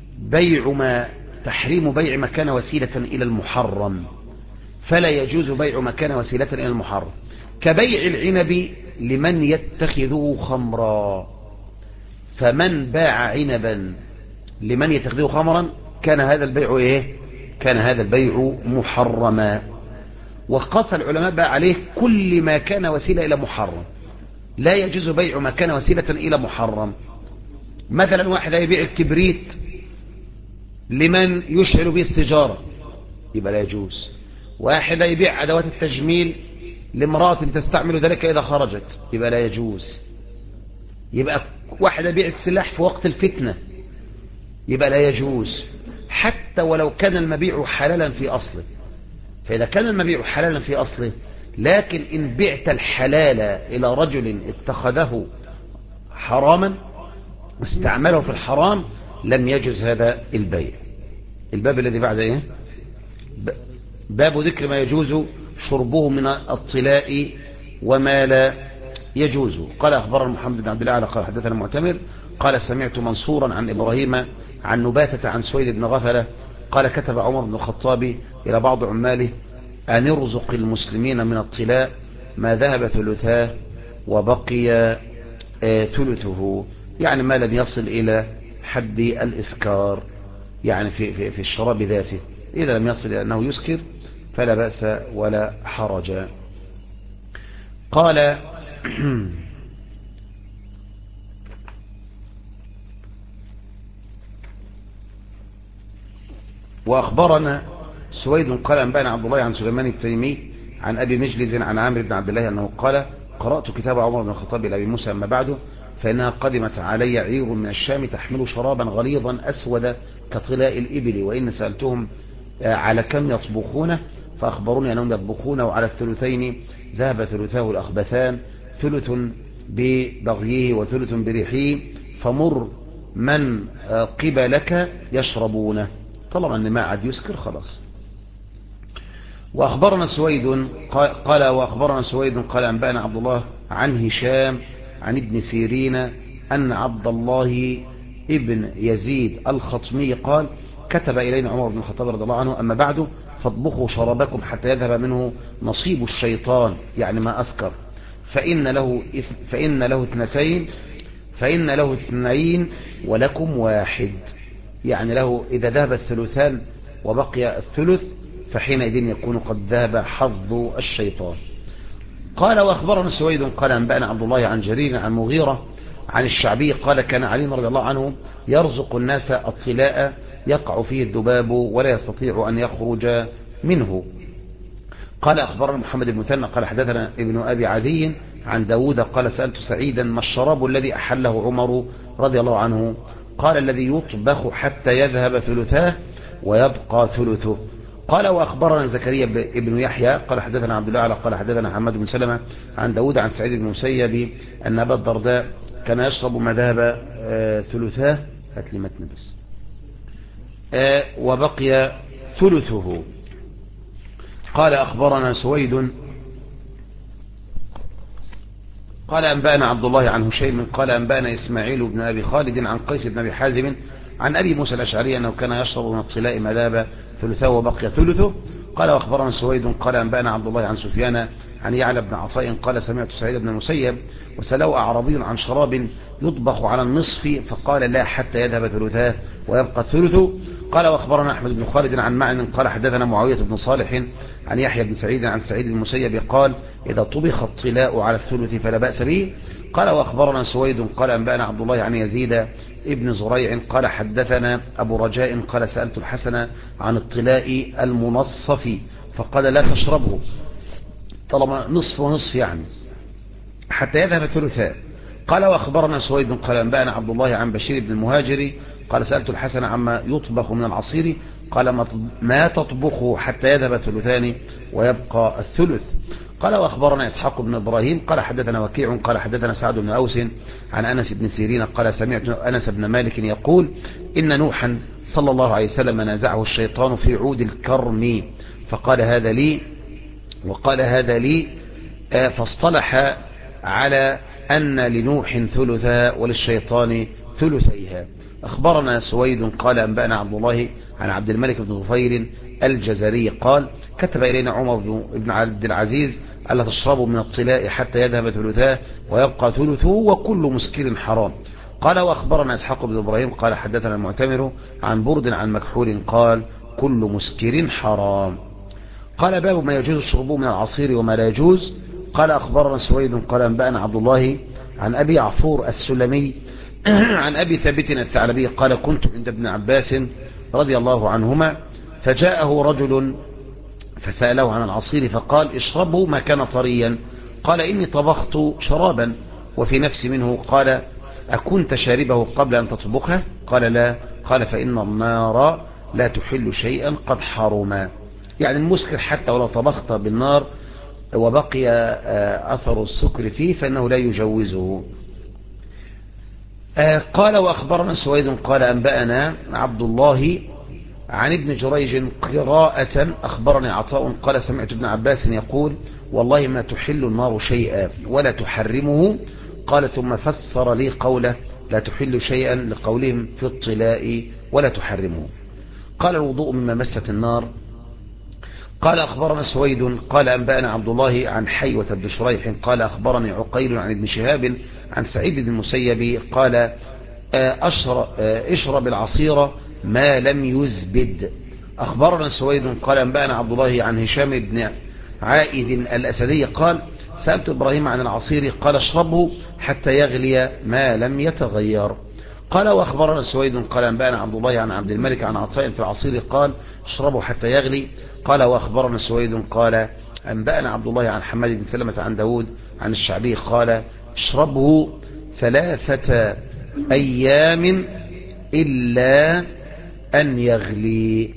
تحريم بيع ما كان وسيلة الى المحرم، فلا يجوز بيع ما كان وسيلة إلى المحرم، كبيع العنب لمن يتخذه خمرا. فمن باع عنبا لمن يتخذه خمرا كان هذا البيع ايه؟ كان هذا البيع محرما. وقاس العلماء بقى عليه كل ما كان وسيلة إلى محرم. لا يجوز بيع ما كان وسيلة إلى محرم. مثلا واحد يبيع الكبريت لمن يشعل به السجارة، يبقى لا يجوز. واحد يبيع أدوات التجميل لامرأة تستعمل ذلك إذا خرجت، يبقى لا يجوز. يبقى واحد يبيع السلاح في وقت الفتنة، يبقى لا يجوز، حتى ولو كان المبيع حلالا في أصله. فإذا كان المبيع حلالا في أصله، لكن إن بعت الحلال إلى رجل اتخذه حراما واستعمله في الحرام لم يجوز هذا البيع. الباب الذي بعد ايه؟ باب ذكر ما يجوز شربه من الطلاء وما لا يجوز. قال أخبرنا محمد بن عبد الله قال حدثنا معتمر قال سمعت منصورا عن إبراهيم عن نباتة عن سويد بن غفلة قال كتب عمر بن الخطاب إلى بعض عماله أن يرزق المسلمين من الطلاء ما ذهب ثلثاه وبقي ثلثه، يعني ما لم يصل إلى حد الإسكار، يعني في الشراب ذاته. إذا لم يصل إلى أنه يسكر فلا بأس ولا حرج. قال وأخبرنا سويد قال أنبأنا عبد الله عن سليمان التيمي عن أبي مجلس عن عامر بن عبد الله أنه قال قرأت كتاب عمر بن الخطاب إلى أبي موسى أما بعده فإنها قدمت علي عير من الشام تحمل شرابا غليظا أسود كطلاء الإبل، وإن سألتهم على كم يطبخونه فأخبروني أنهم يطبخونه على الثلثين ذهب ثلثاه الأخبثان، ثلث ببغيه وثلث بريحه، فمر من قبلك يشربونه. طالما أن ما عاد يسكر خلاص. وأخبرنا سويد قال أنبأنا عبد الله عن هشام عن ابن سيرين أن عبد الله ابن يزيد الخطمي قال كتب إلينا عمر بن الخطاب رضي الله عنه أما بعد فاطبخوا شرابكم حتى يذهب منه نصيب الشيطان، يعني ما أسكر، فإن له اثنين ولكم واحد، يعني له إذا ذهب الثلثان وبقي الثلث فحينئذ يكون قد ذهب حظ الشيطان. قال وأخبرنا سويد قال أنبأنا عبد الله عن جرير عن مغيرة عن الشعبي قال كان علي رضي الله عنه يرزق الناس الطلاء يقع فيه الذباب ولا يستطيع أن يخرج منه. قال أخبرنا محمد بن مثنى قال حدثنا ابن أبي عدي عن داود قال سألت سعيدا ما الشراب الذي أحله عمر رضي الله عنه؟ قال الذي يطبخ حتى يذهب ثلثاه ويبقى ثلثه. قال وأخبرنا زكريا بن يحيى قال حدثنا عبد الله قال حدثنا حماد بن سلمة عن داود عن سعيد بن مسيب أن أبا الدرداء كان يشرب ما ذهب ثلثاه، هات لي متن بس، وبقي ثلثه. قال أخبرنا سويد قال أنبأنا عبد الله عن هشيم قال أنبأنا إسماعيل بن أبي خالد عن قيس بن أبي حازم عن أبي موسى الأشعري أنه كان يشرب من الطلاء ما ذاب ثلثه وبقي ثلثه. قال وأخبرنا سويد قال أنبأنا عبد الله عن سفيان عن يعلى بن عطاء قال سمعت سعيد بن المسيب وسأله أعرابي عن شراب يطبخ على النصف فقال لا حتى يذهب ثلثاه ويبقى ثلثه. قال وأخبرنا أحمد بن خالد عن معن قال حدثنا معاوية بن صالح عن يحيى بن سعيد عن سعيد بن المسيب قال إذا طبخ الطلاء على الثلث فلا بأس به. قال وأخبرنا سويد قال أنبأنا عبد الله عن يزيد ابن زريع قال حدثنا أبو رجاء قال سألت الحسن عن الطلاء المنصف فقال لا تشربه طالما نصف ونصف يعني حتى يذهب ثلثاء. قال وأخبرنا سويد قال أنبأنا عبد الله عن بشير بن المهاجر قال سألت الحسن عما يطبخ من العصير قال ما تطبخه حتى يذهب ثلثان ويبقى الثلث. قال وأخبرنا إسحاق بن إبراهيم قال حدثنا وكيع قال حدثنا سعد بن أوس عن أنس بن سيرين قال سمعت أنس بن مالك يقول إن نوحا صلى الله عليه وسلم نازعه الشيطان في عود الكرم فقال هذا لي وقال هذا لي فاصطلح على أن لنوح ثلثا وللشيطان ثلثيها. أخبرنا سويد قال أنبأنا عبد الله عن عبد الملك بن غفير الجزري قال كتب إلينا عمر بن عبد العزيز ألا تشربوا من الطلاء حتى يذهب ثلثاه ويبقى ثلثه وكل مسكر حرام. قال وأخبرنا إسحاق بن إبراهيم قال حدثنا المعتمر عن برد عن مكحول قال كل مسكر حرام. قال باب ما يجوز شربه من العصير وما لا يجوز. قال أخبرنا سويد قال أنبأنا عبد الله عن أبي عفور السلمي عن أبي ثابت الثعلبي قال كنت عند ابن عباس رضي الله عنهما فجاءه رجل فسأله عن العصير فقال اشربه ما كان طريا. قال إني طبخت شرابا وفي نفسي منه. قال أكنت شاربه قبل أن تطبخه؟ قال لا. قال فإن النار لا تحل شيئا قد حرما. يعني المسكر حتى ولو طبخت بالنار وبقي أثر السكر فيه فإنه لا يجوزه. قال وأخبرنا سويد قال أنبأنا عبد الله عن ابن جريج قراءة أخبرني عطاء قال سمعت ابن عباس يقول والله ما تحل النار شيئا ولا تحرمه. قال ثم فسر لي قوله لا تحل شيئا لقولهم في الطلاء ولا تحرمه. قال الوضوء مما مست النار. قال أخبرنا سويد قال أنبأنا عبد الله عن حيوة بن شريح قال أخبرني عقيل عن ابن شهاب عن سعيد بن المسيب قال اشرب العصير ما لم يزبد. أخبرنا سويد قال أنبأنا عبد الله عن هشام بن عائد الأسدي قال سألت إبراهيم عن العصير قال اشربه حتى يغلي ما لم يتغير. قال وأخبرنا سويد قال أنبأنا عبد الله عن عبد الملك عن عطاء في العصير قال اشربه حتى يغلي. قال وأخبرنا سويد قال أنبأنا عبد الله عن حماد بن سلمة عن داود عن الشعبي قال اشربه 3 أيام إلا أن يغلي.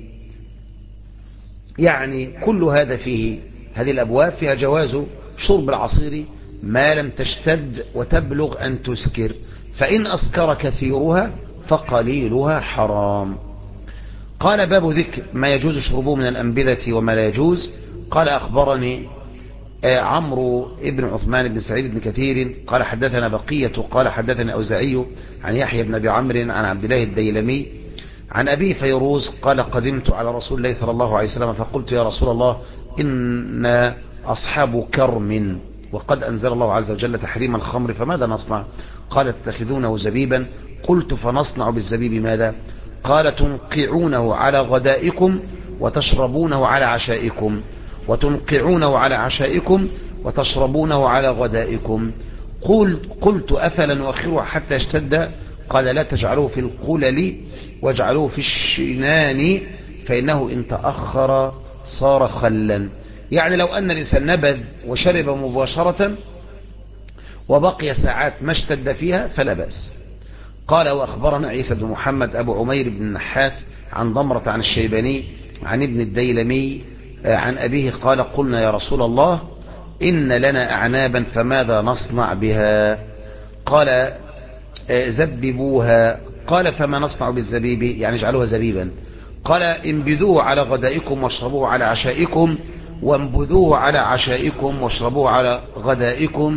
يعني كل هذا فيه هذه الأبواب فيها جواز شرب العصير ما لم تشتد وتبلغ أن تسكر فإن أسكر كثيرها فقليلها حرام. قال باب ذكر ما يجوز شربه من الأنبذة وما لا يجوز. قال أخبرني عمرو ابن عثمان بن سعيد بن كثير قال حدثنا بقية قال حدثنا أوزاعي عن يحيى بن أبي عمرو عن عبد الله الديلمي عن أبي فيروز قال قدمت على رسول الله صلى الله عليه وسلم فقلت يا رسول الله إن أصحاب كرم وقد أنزل الله عز وجل تحريم الخمر فماذا نصنع؟ قال تتخذونه زبيبا. قلت فنصنع بالزبيب ماذا؟ قال تنقعونه على غدائكم وتشربونه على عشائكم وتنقعونه على عشائكم وتشربونه على غدائكم. قلت أفلا نؤخره حتى يشتد؟ قال لا تجعلوه في القلل واجعلوه في الشنان فإنه إن تأخر صار خلا. يعني لو أن الإنسان نبذ وشرب مباشرة وبقي ساعات ما اشتد فيها فلا بأس. قال وأخبرنا عيسى بن محمد أبو عمير بن النحاس عن ضمرة عن الشيباني عن ابن الديلمي عن أبيه قال قلنا يا رسول الله إن لنا أعنابا فماذا نصنع بها؟ قال زببوها. قال فما نصنع بالزبيب؟ يعني اجعلوها زبيبا. قال انبذوه على غدائكم واشربوه على عشائكم وانبذوه على عشائكم واشربوه على غدائكم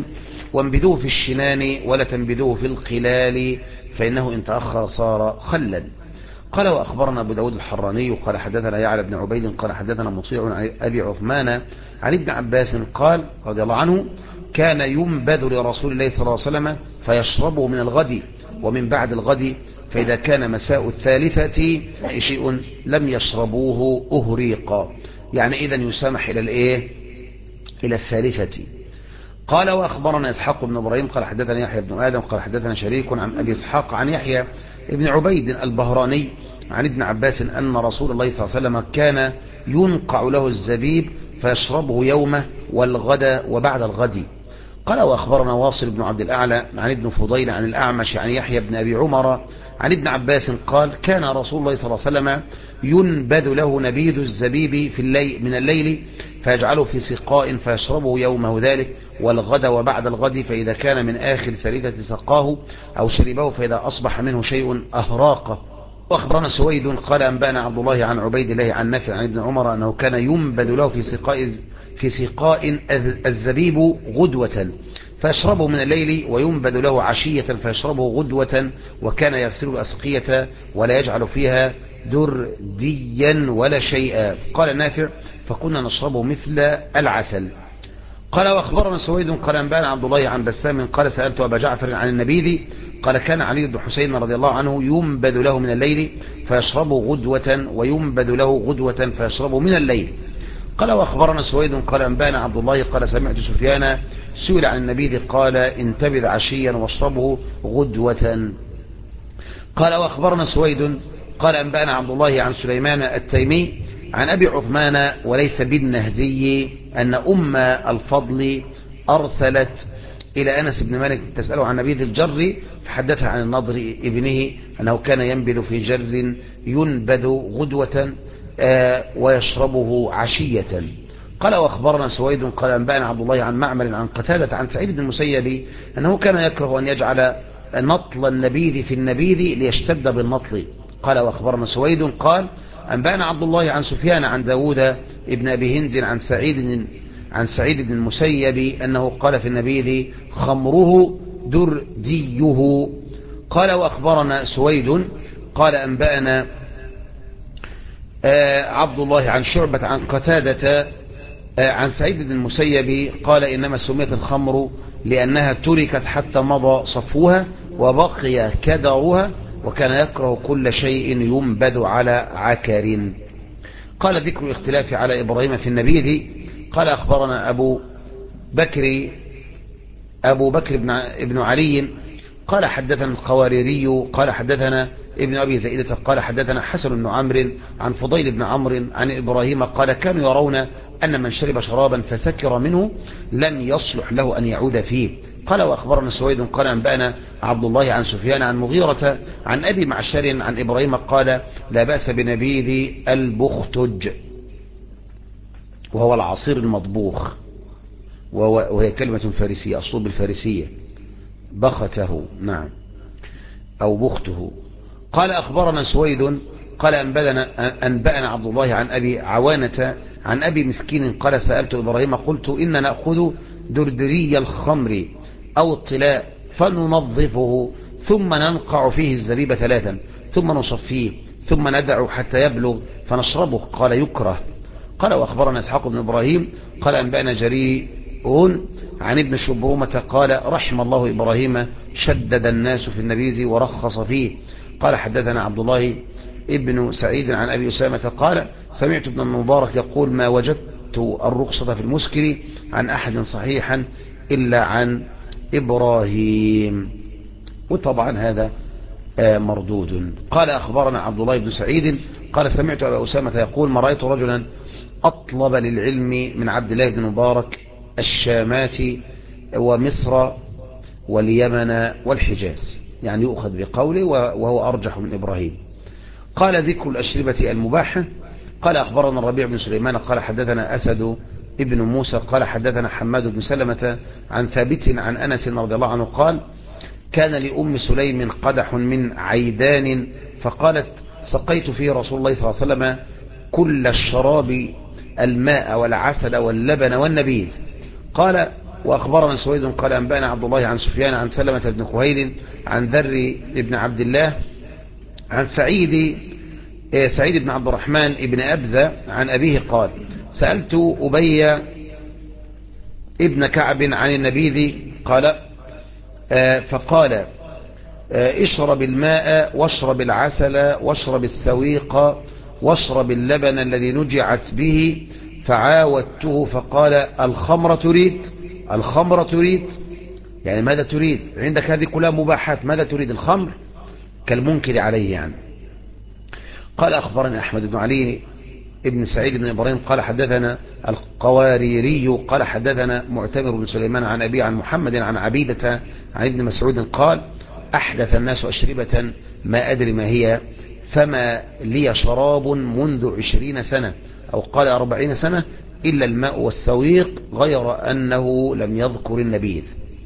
وانبدوه في الشنان ولا تنبدوه في القلال فإنه إن تأخر صار خلا. قال وأخبرنا أبو داود الحراني قال حدثنا يعلى بن عبيد قال حدثنا مطيع عن أبي عثمان عن ابن عباس قال رضي الله عنه كان ينبذ لرسول الله صلى الله عليه وسلم فيشربه من الغد ومن بعد الغد، فإذا كان مساء الثالثة شيء لم يشربوه أهريقا، يعني إذا يسامح إلى الثالثة. قال وأخبرنا إسحاق بن إبراهيم قال حدثنا يحيى بن آدم قال حدثنا شريك عن أبي إسحاق عن يحيى ابن عبيد البهراني عن ابن عباس أن رسول الله صلى الله عليه وسلم كان ينقع له الزبيب فيشربه يومه والغد وبعد الغد. قال وأخبرنا واصل بن عبد الأعلى عن ابن فضيل عن الأعمش عن يحيى بن أبي عمر عن ابن عباس قال كان رسول الله صلى الله عليه وسلم ينبذ له نبيذ الزبيب في الليل من الليل فيجعله في سقاء فيشربه يومه ذلك والغد وبعد الغد، فإذا كان من آخر ثالثة سقاه أو شربه فإذا أصبح منه شيء أهراقه. وأخبرنا سويد قال أنبأنا عبد الله عن عبيد الله عن نافع عن ابن عمر أنه كان ينبذ له في سقاء الزبيب غدوة فيشربه من الليل وينبذ له عشية فيشربه غدوة، وكان يغسل الأسقية ولا يجعل فيها درديا ولا شيئا. قال نافع فكنا نشربه مثل العسل. قال وأخبرنا سويد قال أنبأنا عبد الله عن بسام قال سألت أبا جعفر عن النبيذ قال كان علي بن حسين رضي الله عنه ينبذ له من الليل فيشربه غدوة وينبذ له غدوة فيشربه من الليل. قال وأخبرنا سويد قال أنبأنا عبد الله قال سمعت سفيان سئل عن النبيذ قال انتبذ عشيا واشربه غدوة. قال وأخبرنا سويد قال أنبأنا عبد الله عن سليمان التيمي عن أبي عثمان وليس بالنهدي أن أم الفضل أرسلت إلى أنس بن مالك تسأله عن نبيذ الجر فحدثها عن النضر ابنه أنه كان ينبذ في جر ينبذ غدوة ويشربه عشية. قال وأخبرنا سويد قال أنبأنا عبد الله عن معمر عن قتادة عن سعيد بن المسيب أنه كان يكره أن يجعل نطل النبيذ في النبيذ ليشتد بالنطل. قال وأخبرنا سويد قال أنبأنا عبد الله عن سفيان عن داود ابن أبي هند عن سعيد بن المسيب أنه قال في النبيذ خمره درديه. قال وأخبرنا سويد قال أنبأنا عبد الله عن شعبة عن قتادة عن سعيد بن المسيب قال إنما سميت الخمر لأنها تركت حتى مضى صفوها وبقي كدرها وكان يكره كل شيء ينبذ على عكر. قال ذكر الاختلاف على إبراهيم في النبيذ قال أخبرنا أبو بكر بن علي قال حدثنا القواريري قال حدثنا ابن أبي زائدة قال حدثنا حسن بن عمرو عن فضيل بن عمرو عن إبراهيم قال كانوا يرون أن من شرب شرابا فسكر منه لم يصلح له أن يعود فيه. قال وأخبرنا سويد قال أنبأنا عبد الله عن سفيان عن مغيرة عن أبي معشر عن إبراهيم قال لا بأس بنبيذ البختج وهو العصير المطبوخ وهي كلمة فارسية أصلب الفارسية بخته نعم أو بخته. قال أخبرنا سويد قال أنبأنا عبد الله عن أبي عوانة عن أبي مسكين قال سألت إبراهيم قلت إن نأخذ دردري الخمر أو الطلاء فننظفه ثم ننقع فيه الزبيب 3 ثم نصفيه ثم ندع حتى يبلغ فنشربه قال يكره. قال وأخبرنا إسحاق بن إبراهيم قال أنبأنا جريء عن ابن شبرومة قال رحم الله إبراهيم شدد الناس في النبيذ ورخص فيه. قال حدثنا عبد الله ابن سعيد عن أبي أسامة قال سمعت ابن المبارك يقول ما وجدت الرخصة في المسكر عن أحد صحيحا إلا عن إبراهيم، وطبعا هذا مردود. قال أخبرنا عبد الله بن سعيد قال سمعت أبا أسامة يقول ما رأيت رجلا أطلب للعلم من عبد الله بن مبارك الشامات ومصر واليمن والحجاز، يعني يؤخذ بقوله وهو أرجح من إبراهيم. قال ذكر الأشربة المباحة قال أخبرنا الربيع بن سليمان قال حدثنا أسد ابن موسى قال حدثنا حماد بن سلمة عن ثابت عن أنس رضي الله عنه قال كان لأم سليم قدح من عيدان فقالت سقيت فيه رسول الله صلى الله عليه وسلم كل الشراب الماء والعسل واللبن والنبيذ. قال وأخبرنا سويد قال أنبأنا عبد الله عن سفيان عن سلمة بن كهيل عن ذر بن عبد الله عن سعيد بن عبد الرحمن بن أبزة عن أبيه قال سألت أبي ابن كعب عن النبيذ قال فقال اشرب الماء واشرب العسل واشرب السويق واشرب اللبن الذي نجعت به، فعاودته فقال الخمر تريد يعني ماذا تريد؟ عندك هذه كلها مباحات، ماذا تريد؟ الخمر كالمنكر عليه يعني. قال أخبرنا أحمد بن علي ابن سعيد بن إبراهيم قال حدثنا القواريري قال حدثنا معتمر بن سليمان عن أبي عن محمد عن عبيدة عن ابن مسعود قال أحدث الناس أشربة ما أدري ما هي، فما لي شراب منذ 20 سنة أو قال 40 سنة إلا الماء والسويق، غير أنه لم يذكر النبيذ.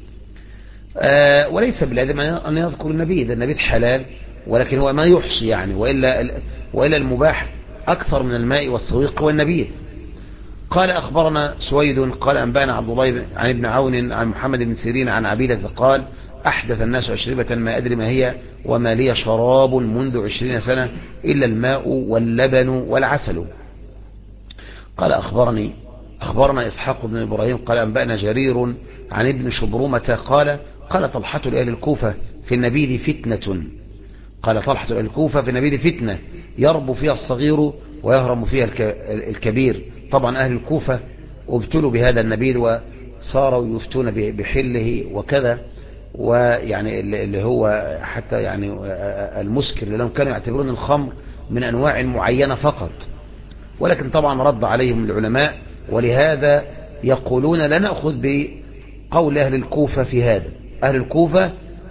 وليس باللازم أن يذكر النبيذ، النبيذ حلال ولكن هو ما يحصي يعني، وإلا المباح أكثر من الماء والسويق والنبيذ. قال أخبرنا سويد قال أنبانا عبد الله عن ابن عون عن محمد بن سيرين عن عبيدة قال أحدث الناس أشربة ما أدري ما هي، وما لي شراب منذ 20 سنة إلا الماء واللبن والعسل. قال أخبرنا إسحاق بن إبراهيم قال أنبأنا جرير عن ابن شبرمة قال طلحة لأهل الكوفة في النبيذ فتنة. قال طلحة لأهل الكوفة في النبيذ فتنة يربو فيها الصغير ويهرم فيها الكبير. طبعا أهل الكوفة ابتلوا بهذا النبيذ وصاروا يفتون بحله وكذا، ويعني اللي هو حتى يعني المسكر لأنهم كانوا يعتبرون الخمر من أنواع معينة فقط، ولكن طبعا رد عليهم العلماء، ولهذا يقولون لا نأخذ بقول أهل الكوفة في هذا. أهل الكوفة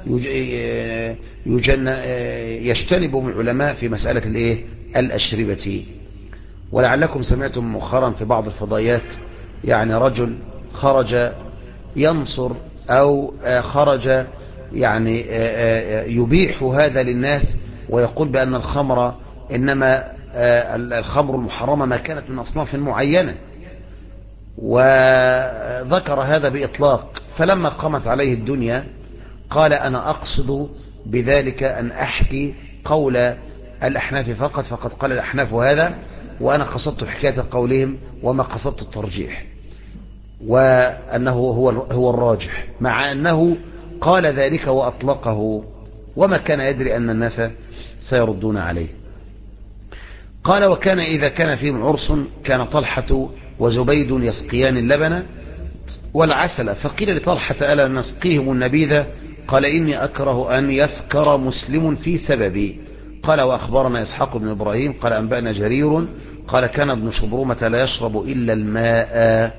يجتنبهم العلماء في مسألة الأشربة. ولعلكم سمعتم مؤخرا في بعض الفضائيات يعني رجل خرج ينصر أو خرج يعني يبيح هذا للناس ويقول بأن الخمر إنما الخمر المحرمة ما كانت من أصناف معينة، وذكر هذا بإطلاق. فلما قامت عليه الدنيا قال أنا أقصد بذلك أن أحكي قول الأحناف فقط، فقد قال الأحناف هذا وأنا قصدت حكاية قولهم وما قصدت الترجيح، وأنه هو الراجح، مع أنه قال ذلك وأطلقه وما كان يدري أن الناس سيردون عليه. قال وكان إذا كان فيهم عرس كان طلحة وزبيد يسقيان اللبن والعسل، فقيل لطلحة ألا نسقيهم النبيذ؟ قال إني أكره أن يسكر مسلم في سببي. قال وأخبرنا إسحاق بن إبراهيم قال أنبأنا جرير قال كان ابن شبرمة لا يشرب إلا الماء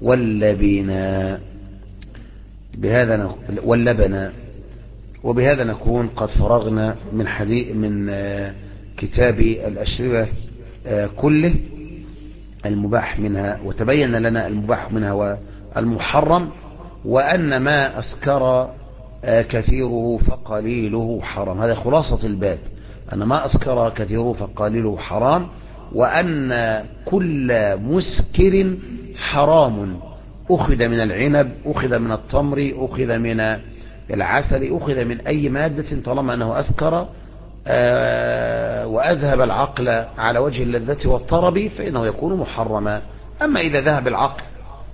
واللبن. وبهذا نكون قد فرغنا من كتاب الأشربة كله المباح منها، وتبين لنا المباح منها والمحرم، وأن ما أسكر كثيره فقليله حرام. هذا خلاصة الباب، أن ما أسكر كثيره فقليله حرام، وأن كل مسكر حرام، أخذ من العنب، أخذ من التمر، أخذ من العسل، أخذ من أي مادة طالما أنه أسكر وأذهب العقل على وجه اللذة والطرب فإنه يكون محرما. أما إذا ذهب العقل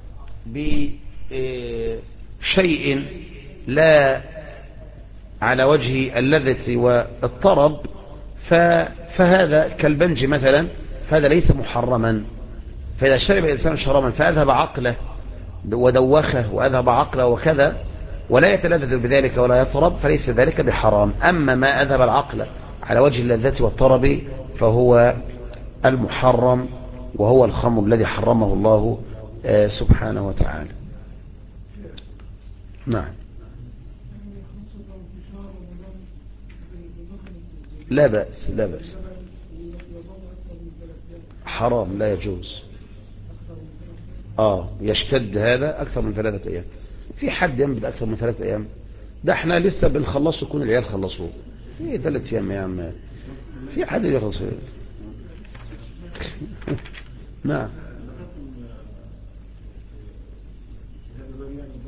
بشيء لا على وجه اللذة والطرب فهذا كالبنج مثلا، فهذا ليس محرما. فإذا شرب الإنسان شرابا فأذهب عقله ودوخه وأذهب عقله وكذا ولا يتلذذ بذلك ولا يطرب فليس ذلك بحرام. أما ما أذهب العقل على وجه اللذة والطرب فهو المحرم، وهو الخمر الذي حرمه الله سبحانه وتعالى. نعم. لا بأس حرام لا يجوز. يشتد هذا أكثر من 3 أيام. في حد ينبت أكثر من 3 أيام؟ ده احنا لسه بنخلصه يكون العيال خلصوه. ايه 3 أيام يا عم؟ في حد يخلصه؟ نعم.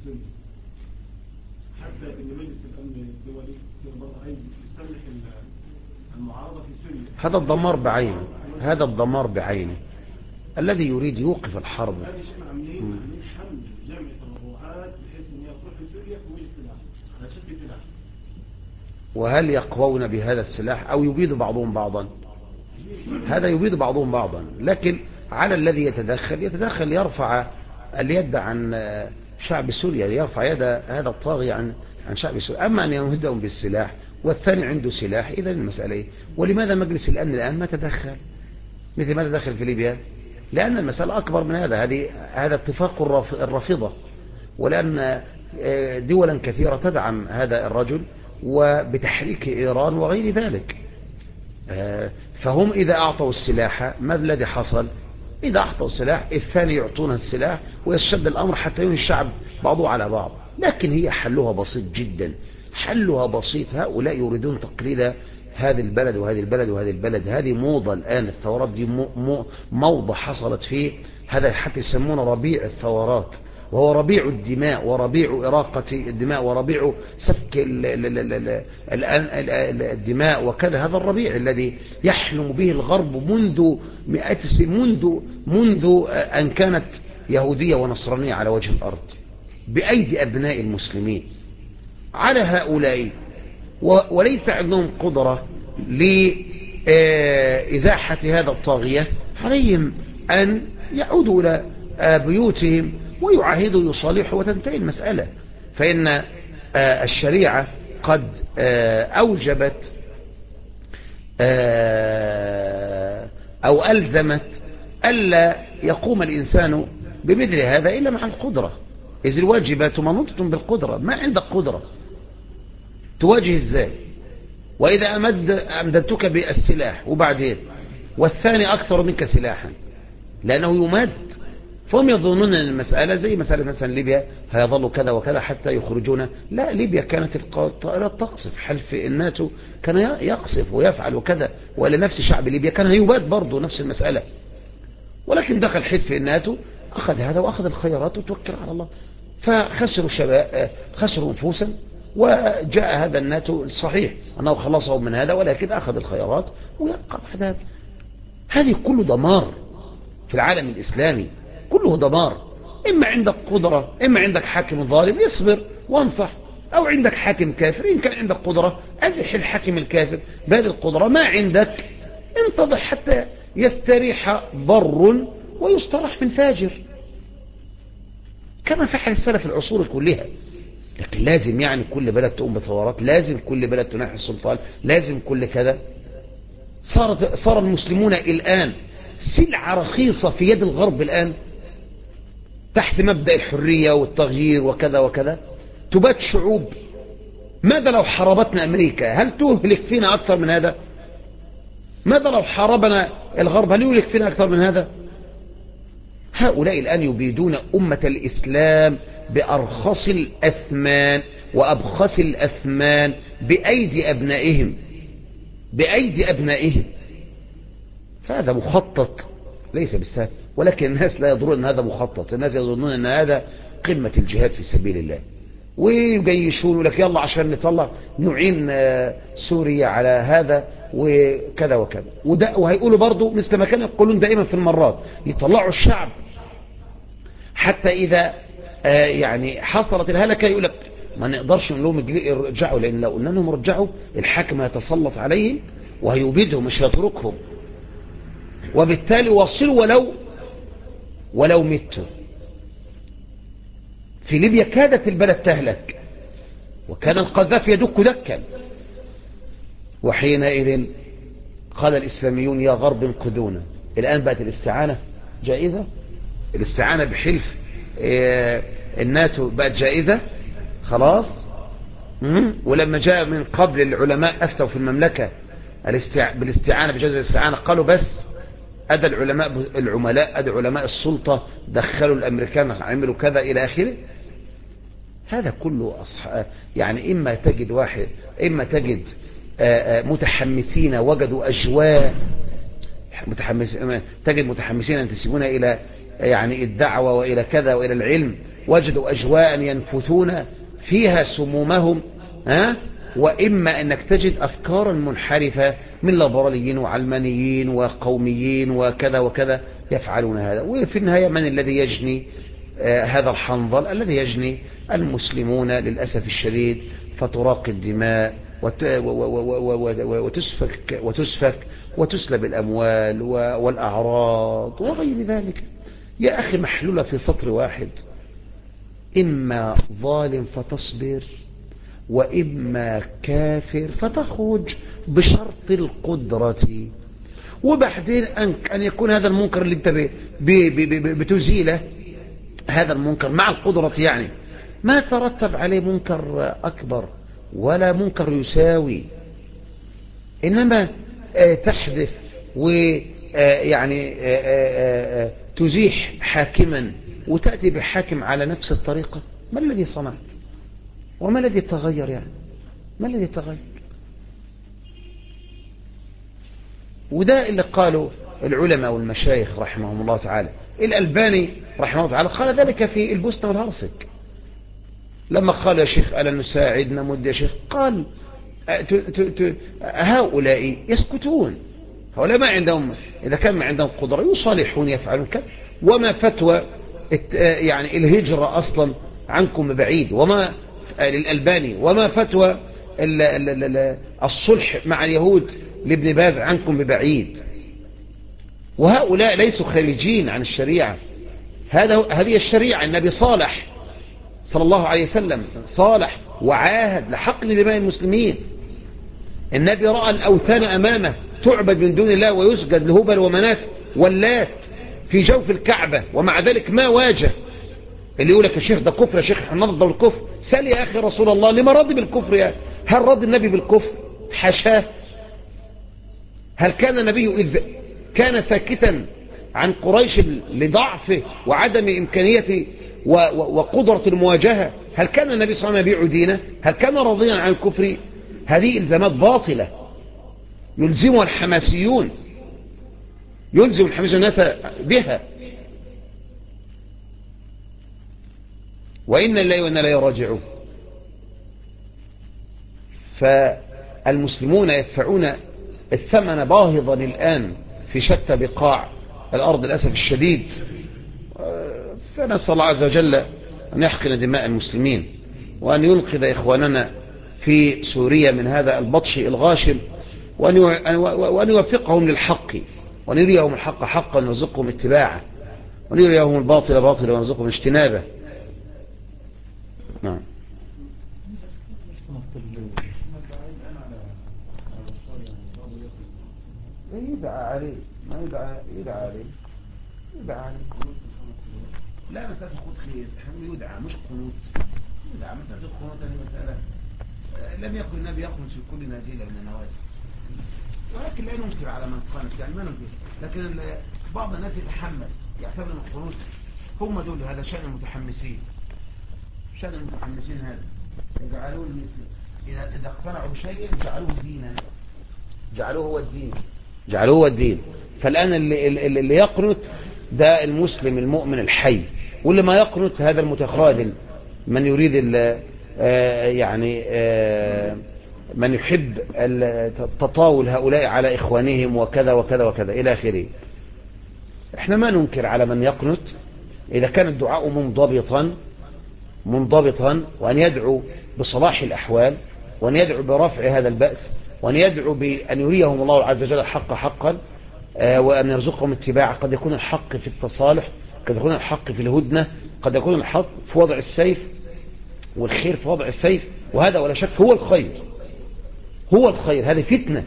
السني، حتى ان مجلس الامن الدولي عايز يسمح المعارضه في سوريا. هذا الدمار بعينه، هذا الدمار بعينه الذي يريد يوقف الحرب. هذا شيء عاملين حمل جمع تبرعات بحيث ان هي تروح لسوريا ويجي سلاح على شكل سلاح. وهل يقوون بهذا السلاح أو يبيد بعضهم بعضا؟ هذا يبيد بعضهم بعضا، لكن على الذي يتدخل يرفع اليد عن شعب سوريا، يرفع يد هذا الطاغي عن شعب سوريا. أما أن يمهدهم بالسلاح والثاني عنده سلاح، إذا المسألة إيه؟ ولماذا مجلس الأمن الآن ما تدخل مثل ما تدخل في ليبيا؟ لأن المسألة أكبر من هذا. هذا اتفاق الرافضة، ولأن دولا كثيرة تدعم هذا الرجل وبتحريك إيران وغير ذلك. فهم إذا أعطوا السلاح ما الذي حصل؟ إذا أعطوا السلاح الثاني يعطون السلاح ويشد الأمر حتى ينهي الشعب بعضه على بعض. لكن هي حلها بسيط جدا، حلها بسيط. هؤلاء يريدون تقليد هذه البلد وهذه البلد وهذه البلد. هذه موضة الآن، الثورات دي موضة حصلت فيه. هذا حتى يسمونه ربيع الثورات، وهو ربيع الدماء وربيع إراقة الدماء وربيع سفك الدماء وكذا. هذا الربيع الذي يحلم به الغرب منذ مئات السنين، منذ أن كانت يهودية ونصرانية على وجه الأرض بأيدي أبناء المسلمين. على هؤلاء وليس عندهم قدرة لإزاحة هذا الطاغية، عليهم أن يعودوا إلى بيوتهم ويعاهدوا يصالحوا وتنتهي المسألة. فإن الشريعة قد أوجبت أو ألزمت ألا يقوم الإنسان بمثل هذا إلا مع القدرة، إذ الواجبات منوطة بالقدرة. ما عندك قدرة تواجه إزاي؟ وإذا أمددتك بالسلاح وبعدين والثاني أكثر منك سلاحا لأنه يمد، فهم يظنون أن المسألة زي مسألة مثلا ليبيا هيظلوا كذا وكذا حتى يخرجون. لا، ليبيا كانت الطائرات تقصف، حلف الناتو كان يقصف ويفعل وكذا، وإلى نفس شعب ليبيا كان يباد برضه نفس المسألة. ولكن دخل حلف الناتو أخذ هذا وأخذ الخيارات وتوكل على الله، فخسروا شباب، خسروا نفوسا. وجاء هذا الناتو صحيح أنه خلصهم من هذا، ولكن أخذ الخيارات ويبقى بعد. هذه كله دمار في العالم الإسلامي، كله دمار. إما عندك قدرة، إما عندك حاكم ظالم يصبر وانصح، أو عندك حاكم كافر. إن كان عندك قدرة أزح الحاكم الكافر بهذه القدرة، ما عندك انتظر حتى يستريح ضر ويستراح من فاجر، كما فعل السلف العصور كلها. لكن لازم يعني كل بلد تقوم بثورات، لازم كل بلد تناحي السلطان، لازم كل كذا. صار المسلمون الآن سلعة رخيصة في يد الغرب الآن، تحت مبدأ الحرية والتغيير وكذا وكذا. تبات شعوب. ماذا لو حاربتنا أمريكا؟ هل تهلك فينا أكثر من هذا؟ ماذا لو حاربنا الغرب؟ هل يهلك فينا أكثر من هذا؟ هؤلاء الآن يبيدون أمة الإسلام بأرخص الأثمان وأبخس الأثمان بأيدي أبنائهم، بأيدي أبنائهم. فهذا مخطط ليس بالسهل، ولكن الناس لا يدرون أن هذا مخطط. الناس يظنون أن هذا قمة الجهاد في سبيل الله، ويجيشون لك يلا عشان نطلع نعين سوريا على هذا وكذا وكذا. وهيقولوا برضو مثل ما كانوا يقولون دائما في المرات، يطلعوا الشعب حتى إذا يعني حصلت الهلكة يقول لك ما نقدرش نقول لهم يرجعوا، لأن لو قلنا لهم رجعوا الحاكم هيتسلط عليهم وهيبيدهم مش هيتركهم، وبالتالي وصلوا ولو متوا. في ليبيا كادت البلد تهلك وكان القذافي يدك دكا، وحينئذ قال الإسلاميون يا غرب انقذونا. الآن بقت الاستعانة جائزة، الاستعانة بحلف الناتو بقت جائزة خلاص. ولما جاء من قبل العلماء أفتوا في المملكة بالاستعانة بجائزة الاستعانة، قالوا بس أدى العملاء أدى علماء السلطة دخلوا الأمريكان عملوا كذا إلى آخره. هذا كله يعني إما تجد متحمسين وجدوا أجواء تجد متحمسين ينتسبون إلى يعني الدعوة وإلى كذا وإلى العلم، وجدوا أجواء ينفثون فيها سمومهم، وإما أنك تجد أفكارا منحرفة من ليبراليين وعلمانيين وقوميين وكذا وكذا يفعلون هذا. وفي النهاية من الذي يجني هذا الحنظل؟ الذي يجني المسلمون للأسف الشديد، فتراق الدماء وتسفك وتسلب الأموال والأعراض وغير ذلك. يا أخي محلولة في سطر واحد: إما ظالم فتصبر، وإما كافر فتخرج بشرط القدرة. وبعدين أن يكون هذا المنكر اللي انت بتزيله، هذا المنكر مع القدرة، يعني ما ترتب عليه منكر أكبر ولا منكر يساوي، إنما تحذف ويعني تزيح حاكما وتأتي بحاكم على نفس الطريقة. ما الذي صنعت وما الذي تغير؟ يعني ما الذي تغير؟ وده اللي قالوا العلماء والمشايخ رحمهم الله تعالى. الألباني رحمه الله تعالى قال ذلك في البوسنة والهرسك لما قال: يا شيخ ألا نساعدنا مد يا شيخ؟ قال: هؤلاء يسكتون، هؤلاء ما عندهم، إذا كان ما عندهم قدرة يصالحون يفعلون كذا، وما فتوى يعني الهجرة أصلا عنكم بعيد، وما للألباني وما فتوى الصلح مع اليهود لابن باز عنكم ببعيد. وهؤلاء ليسوا خارجين عن الشريعة، هذه الشريعة. النبي صالح صلى الله عليه وسلم، صالح وعاهد لحقن دماء المسلمين. النبي رأى الأوثان أمامه تعبد من دون الله ويسجد لهبل ومنات واللات في جوف الكعبة، ومع ذلك ما واجه. اللي يقول لك: يا شيخ ده كفر، يا شيخ احنا نرضى بالكفر. سأل يا أخي رسول الله لما رضي بالكفر؟ يعني هل رضي النبي بالكفر؟ حشاه. هل كان النبي إذ كان ساكتا عن قريش لضعفه وعدم إمكانية وقدرة المواجهة؟ هل كان النبي صلى الله عليه وسلم يبيع دينه؟ هل كان راضيا عن الكفر؟ هذه إلزامات باطلة يلزمها الحماسيون، يلزم الحماسيون الناس بها. وإن الله وإن لا يراجعون. فالمسلمون يدفعون الثمن باهظا الآن في شتى بقاع الأرض للأسف الشديد. فنسأل الله عز وجل أن يحقن دماء المسلمين، وأن ينقذ إخواننا في سوريا من هذا البطش الغاشم، وأن يوفقهم للحق، وأن يريهم الحق حقا ويرزقهم اتباعه، وأن يريهم الباطل باطلا ويرزقهم اجتنابه. نعم. يدعى عليه، ما يدعى عليه. لا مسألة خذ خير، يدعى مش قنوت. يدعى مسألة القنوت هذه مسألة لم يكن النبي يقنط في كل نازلة من النوازل، ولكن لا ننكر على من قنط، يعني ما ننكر، لكن بعض الناس يتحمس يعتبر ان القنوت هم دول، هذا شأن المتحمسين. شأن المتحمسين هذا يجعلون إذا اقتنعوا بشيء جعلوه دينا، جعلوه هو الدين. فالآن اللي يقنط ده المسلم المؤمن الحي، واللي ما يقنط هذا المتخاذل من يريد يعني من يحب تطاول هؤلاء على إخوانهم وكذا وكذا وكذا إلى آخره. احنا ما ننكر على من يقنط إذا كان الدعاء منضبطا، وأن يدعو بصلاح الأحوال، وأن يدعو برفع هذا البأس، وأن يدعو بأن يريهم الله عز وجل الحق حقا، وأن يرزقهم اتباعه. قد يكون الحق في التصالح، قد يكون الحق في الهدنة، قد يكون الحق في وضع السيف والخير في وضع السيف، وهذا ولا شك هو الخير. هذه فتنة.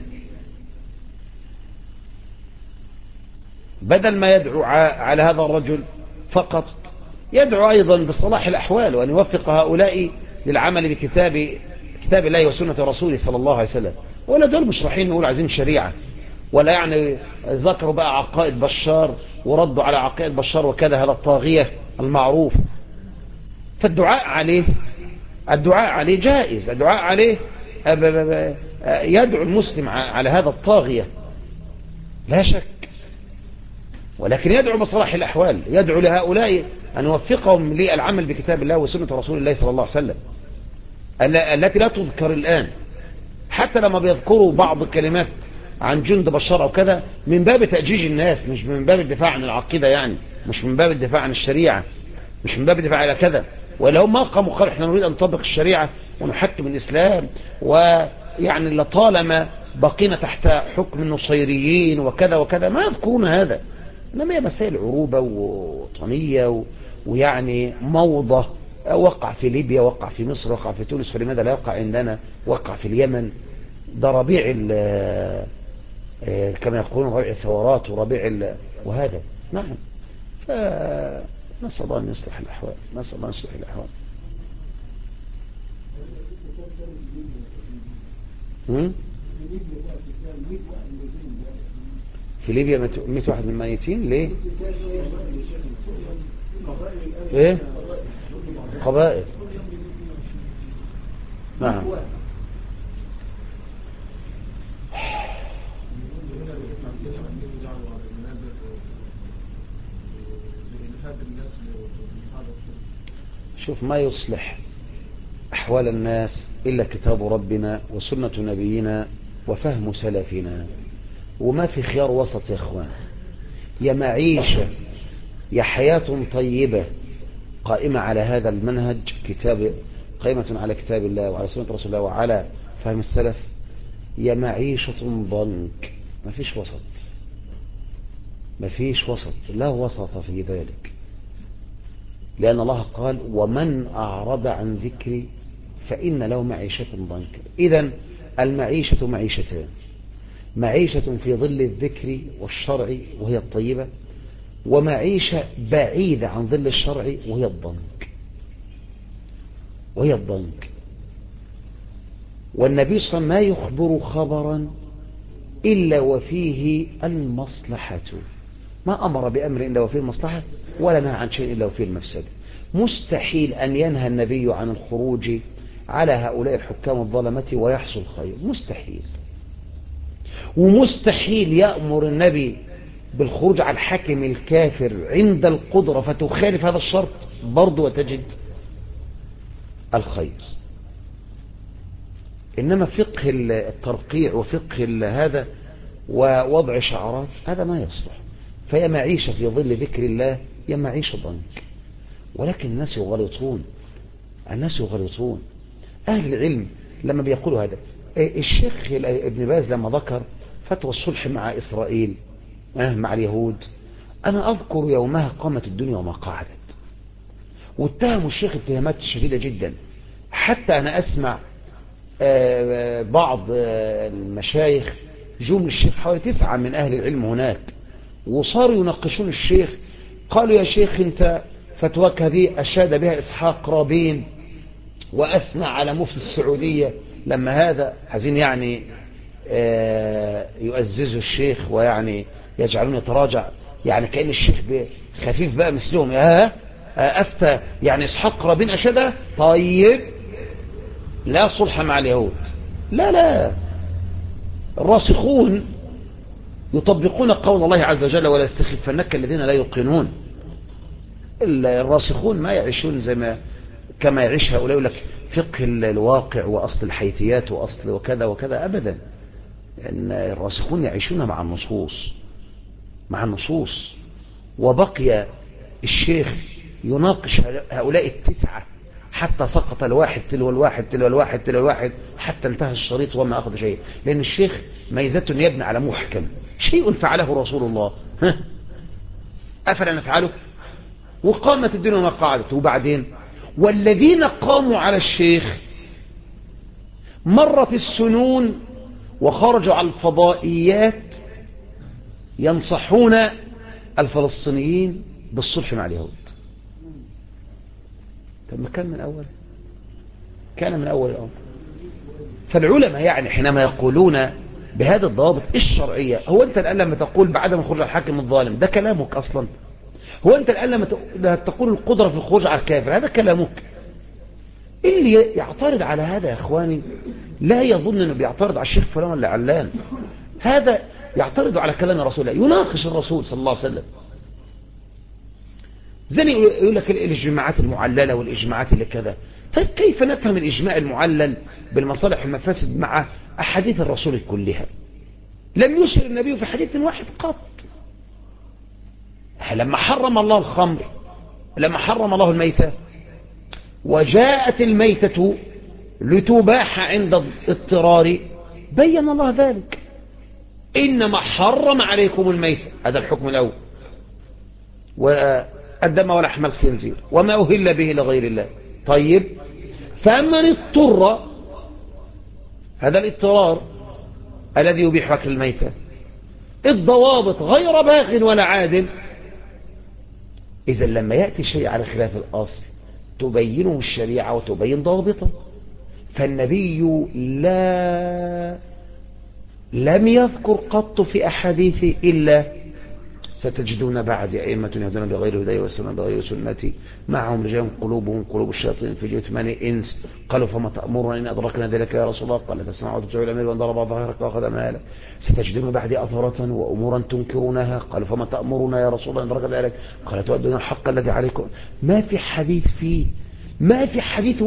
بدل ما يدعو على هذا الرجل فقط، يدعو أيضا بصلاح الأحوال، وأن يوفق هؤلاء للعمل بكتاب الله وسنة رسوله صلى الله عليه وسلم. ولا دول مش رايحين نقول عايزين شريعة، ولا يعني ذكروا بقى عقائد بشار وردوا على عقائد بشار وكذا، هذا الطاغية المعروف. فالدعاء عليه جائز، الدعاء عليه يدعو المسلم على هذا الطاغية لا شك. ولكن يدعو بصلاح الأحوال، يدعو لهؤلاء أن يوفقهم للعمل بكتاب الله وسنة رسول الله صلى الله عليه وسلم التي لا تذكر الآن. حتى لما بيذكروا بعض الكلمات عن جند بشار أو كذا من باب تأجيج الناس، مش من باب الدفاع عن العقيدة، يعني مش من باب الدفاع عن الشريعة، مش من باب الدفاع على كذا. ولو ما قاموا قالوا احنا نريد أن نطبق الشريعة ونحكم الإسلام، ويعني لطالما بقينا تحت حكم النصيريين وكذا وكذا، ما يذكرون هذا. إنما هي مسائل عروبة وطنية ويعني موضة. وقع في ليبيا، وقع في مصر، وقع في تونس، فلماذا لا يقع عندنا؟ وقع في اليمن. ده ربيع كما يقولون ربيع الثورات وربيع وهذا. نعم. فنسأل الله أن يصلح الأحوال، نسأل الله أن يصلح الأحوال. في ليبيا 100 واحد من الميتين ليه؟ ايه؟ قبائل. نعم. شوف، ما يصلح أحوال الناس إلا كتاب ربنا وسنة نبينا وفهم سلفنا، وما في خيار وسط يا إخوان. يا معيشة يا حياة طيبة قائمة على هذا المنهج، قائمة على كتاب الله وعلى سنة رسول الله وعلى فهم السلف، يا معيشة ضنك. ما فيش وسط، ما فيش وسط، لا وسط في ذلك. لأن الله قال ومن أعرض عن ذكري فإن له معيشة ضنكا. إذن المعيشة معيشتان: معيشة في ظل الذكر والشرع وهي الطيبة، ومعيشة بعيدة عن ظل الشرع وهي الضنك، وهي الضنك. والنبي صلى الله عليه وسلم ما يخبر خبرا إلا وفيه المصلحة، ما أمر بأمر إلا وفيه المصلحة، ولا نهى عن شيء إلا وفيه المفسدة. مستحيل أن ينهى النبي عن الخروج على هؤلاء الحكام الظلمة ويحصل خير، مستحيل. ومستحيل يأمر النبي بالخروج على الحاكم الكافر عند القدرة فتخالف هذا الشرط برضو وتجد الخير. إنما فقه الترقيع وفقه هذا ووضع شعارات هذا ما يصلح. فهي معيشة في ظل ذكر الله، هي معيشة ضنك. ولكن الناس يغلطون، الناس يغلطون. أهل العلم لما بيقولوا هذا، الشيخ ابن باز لما ذكر فتوى الصلح مع إسرائيل مع اليهود، أنا أذكر يومها قامت الدنيا وما قعدت، واتهموا الشيخ اتهامات شديدة جدا. حتى أنا أسمع بعض المشايخ جم الشيخ، حوالي 9 من أهل العلم هناك، وصاروا يناقشون الشيخ. قالوا يا شيخ أنت فتواك هذه أشاد بها إسحاق رابين وأثنى على مفتي السعودية، لما هذا عايزين يعني يؤززوا الشيخ ويعني يجعلون يتراجع، يعني كأن الشيخ خفيف بقى مثلهم. أفتى يعني إسحاق رابين أشاد، طيب لا صلح مع اليهود. لا، الراسخون يطبقون قول الله عز وجل ولا يستخفنك الذين لا يوقنون. الراسخون ما يعيشون كما يعيش هؤلاء، يقول لك فقه الواقع وأصل الحيثيات وأصل وكذا وكذا، أبدا. إن الراسخون يعيشون مع النصوص، مع النصوص. وبقي الشيخ يناقش هؤلاء 9 حتى سقط الواحد تلو الواحد تلو الواحد تلو الواحد حتى انتهى الشريط وما أخذ شيء. لأن الشيخ ميزته يبني على محكم، شيء فعله رسول الله أفلا نفعله؟ وقامت الدنيا وما قعدت. وبعدين والذين قاموا على الشيخ مرت السنون وخرجوا على الفضائيات ينصحون الفلسطينيين بالصلح مع اليهود. طب ما كان من أول، كان من أول الأمر. فالعلماء يعني حينما يقولون بهذه الضوابط الشرعية، هو أنت الآن لما تقول بعدم الخروج على الحاكم الظالم ده كلامك أصلا؟ هو أنت الآن لما تقول القدرة في الخروج على الكافر هذا كلامك؟ اللي يعترض على هذا يا إخواني لا يظن أنه بيعترض على الشيخ فلان ولا علان، هذا يعترض على كلام رسول الله، يناقش الرسول صلى الله عليه وسلم. زي يقول لك الإجماعات المعللة والإجماعات اللي كذا. طيب كيف نفهم الإجماع المعلل بالمصالح والمفاسد مع أحاديث الرسول كلها؟ لم يشر النبي في حديث واحد قط. لما حرم الله الخمر، لما حرم الله الميتة، وجاءت الميتة لتباح عند اضطرار، بين الله ذلك. إنما حرم عليكم الميتة، هذا الحكم الأول، والدم ولحم الخنزير وما أهل به لغير الله. طيب فمن اضطر، هذا الاضطرار الذي يبيح أكل الميتة، الضوابط غير باغ ولا عاد. إذا لما يأتي شيء على خلاف الأصل تبينه الشريعة وتبين ضوابطه. فالنبي لم يذكر قط في أحاديثه إلا ستجدون بعد أئمة يهدون بغير هدايا ويسلمون بغير سنتي معهم رجال قلوبهم قلوب الشياطين في جثمان إنس. قالوا فما تأمرنا إن أدركنا ذلك يا رسول الله؟ قال تسمعوا وتطيعوا الأمير وأن ضرب ظهرك وأخذ مالك. ستجدون بعد أثرة وأمورا تنكرونها. قالوا فما تأمرنا يا رسول الله إن أدرك ذلك؟ قال تؤدون الحق الذي عليكم. ما في حديث فيه، ما في حديث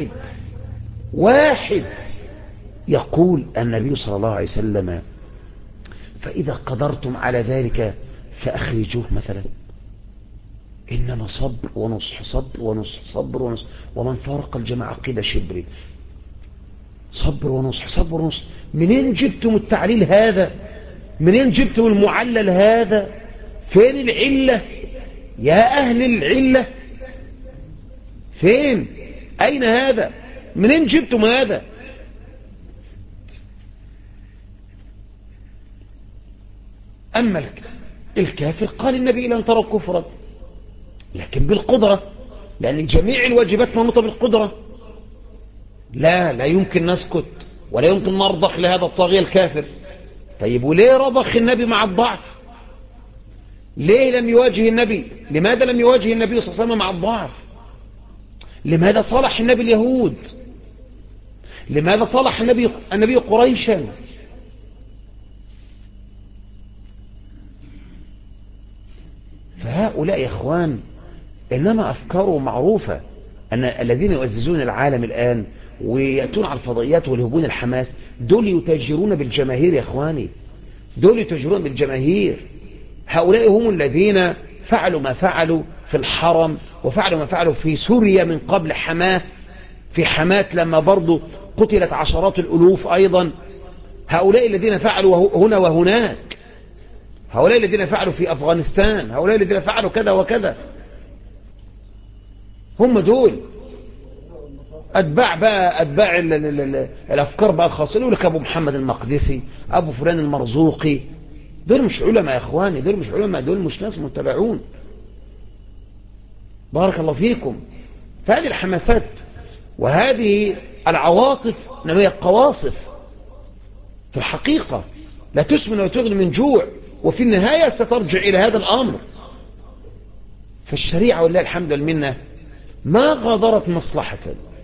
واحد يقول النبي صلى الله عليه وسلم فإذا قدرتم على ذلك فأخرجوه مثلا. إنما صبر ونصح، صبر ونصح، صبر ونصح، ومن فارق الجماعة قيل شبر. صبر ونصح، صبر ونصح. منين جبتم التعليل هذا؟ منين جبتم المعلل هذا؟ فين العلة يا أهل العلة؟ فين؟ أين هذا؟ منين جبتم هذا؟ أما الكافر قال النبي لن تروا كفرا، لكن بالقدرة، لأن جميع الواجبات منوطة بالقدرة. لا يمكن نسكت ولا يمكن نرضخ لهذا الطاغية الكافر. طيب وليه رضخ النبي مع الضعف؟ ليه لم يواجه النبي؟ لماذا لم يواجه النبي صلى الله عليه وسلم مع الضعف؟ لماذا صالح النبي اليهود؟ لماذا صالح النبي قريشا؟ فهؤلاء يا إخوان إنما أفكارهم معروفة. أن الذين يؤززون العالم الآن ويأتون على الفضائيات والهجون الحماس دول يتاجرون بالجماهير يا إخواني، دول يتاجرون بالجماهير. هؤلاء هم الذين فعلوا ما فعلوا في الحرم، وفعلوا ما فعلوا في سوريا من قبل حماة، في حماة لما برضو قتلت عشرات الألوف أيضا. هؤلاء الذين فعلوا هنا وهناك، هؤلاء الذين فعلوا في أفغانستان، هؤلاء الذين فعلوا كذا وكذا، هم دول أتباع الأفكار بقى الخاصة. يقول لك أبو محمد المقدسي، أبو فلان المرزوقي. دول مش علماء يا إخواني، دول مش علماء، دول مش ناس متبعون. بارك الله فيكم. فهذه الحماسات وهذه العواطف إنما هي قواصف في الحقيقة لا تسمن وتغني من جوع، وفي النهاية سترجع إلى هذا الأمر. فالشريعة والله الحمد والمنة ما غادرت مصلحة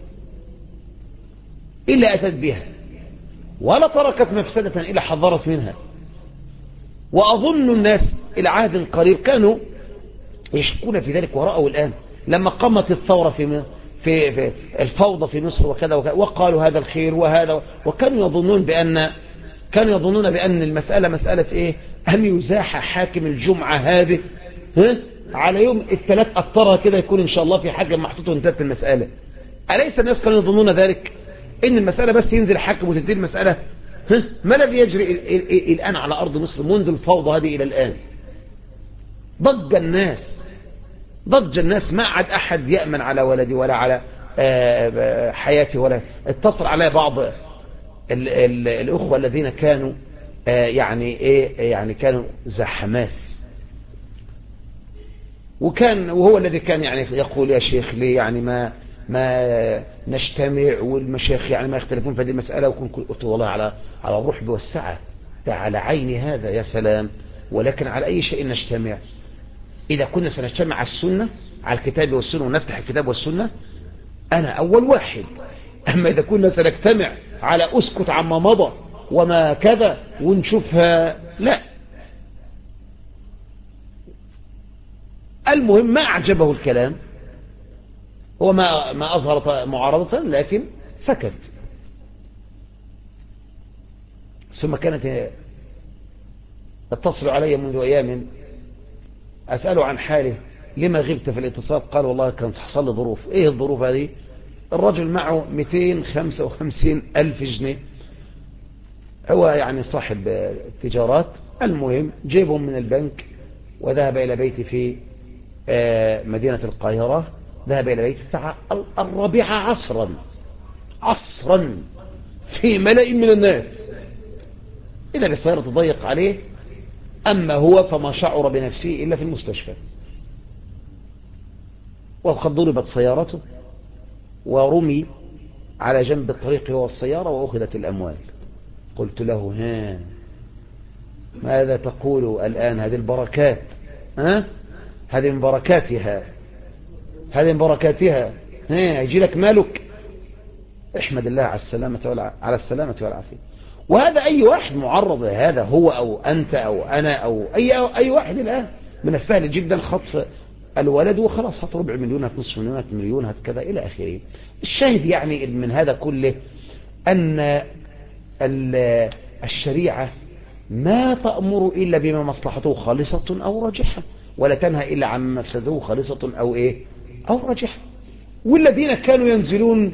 إلا أتت بها، ولا تركت مفسدة إلا حذرت منها. وأظن الناس إلى عهد قريب كانوا يشكون في ذلك، ورأوا الآن لما قامت الثورة في الفوضى في مصر وكذا وقالوا هذا الخير وهذا، وكانوا يظنون بأن المسألة مسألة إيه؟ أن يزاح حاكم الجمعة هذه على يوم الثلاث أفطرها كده يكون إن شاء الله في حاجة محطوطة وانتهت المسألة. أليس الناس كانوا يظنون ذلك؟ إن المسألة بس ينزل حاكم وتنتهي المسألة. ما الذي يجري الآن على أرض مصر منذ الفوضى هذه إلى الآن؟ ضج الناس، ما عاد أحد يأمن على ولدي ولا على حياتي. ولا اتصل علي بعض الأخوة الذين كانوا يعني كانوا ذا حماس، وهو الذي كان يعني يقول يا شيخ ليه يعني ما نجتمع والمشايخ يعني ما يختلفون في هذه المسألة. قلت والله على الرحب والسعة، ده على عين هذا يا سلام. ولكن على أي شيء نجتمع؟ إذا كنا سنجتمع على السنة، على الكتاب والسنة، ونفتح الكتاب والسنة، أنا أول واحد. أما إذا كنا سنجتمع على أسكت عما مضى وما كذا ونشوفها، لا. المهم ما أعجبه الكلام، هو ما أظهر معارضة لكن سكت. ثم كانت تتصل علي منذ أيام أسأله عن حاله، لما غبت في الاتصال؟ قال والله كانت حصل لي ظروف. ايه الظروف هذه؟ الرجل معه 255 ألف جنيه، هو يعني صاحب تجارات، المهم جيبهم من البنك وذهب إلى بيتي في مدينة القاهرة. ذهب إلى بيتي الساعة 4 عصرا في ملأ من الناس، إذا بالسيارة تضيق عليه، أما هو فما شعر بنفسه إلا في المستشفى. وقد ضربت سيارته ورمي على جنب الطريق هو السيارة وأخذت الأموال. قلت له ها ماذا تقول الآن؟ هذه البركات، هذه من بركاتها، هذه من بركاتها، يجي لك مالك، احمد الله على السلامة والعافية. وهذا أي واحد معرض لهذا، هو أو أنت أو أنا أو أي واحد الآن. من السهل جدا خطف الولد وخلاص، هات ربع مليون، هات نصف مليون، هات مليون، هات كذا إلى آخره. الشاهد يعني من هذا كله أن الشريعة ما تأمر إلا بما مصلحته خالصة أو راجحة، ولا تنهى إلا عما مفسده خالصة أو أو راجحة. والذين كانوا ينزلون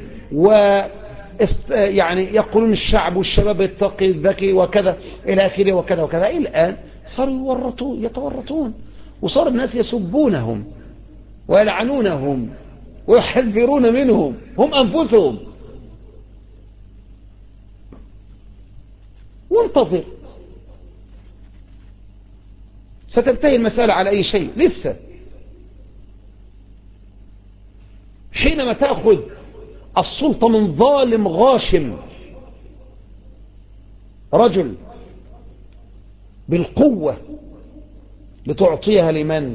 يعني يقولون الشعب والشباب يتقي الذكي وكذا إلى آخره وكذا وكذا، الآن صاروا يتورطون، وصار الناس يسبونهم ويلعنونهم ويحذرون منهم هم أنفسهم. وانتظر، ستنتهي المسألة على أي شيء لسه. حينما تأخذ السلطة من ظالم غاشم، رجل بالقوة، لتعطيها لمن؟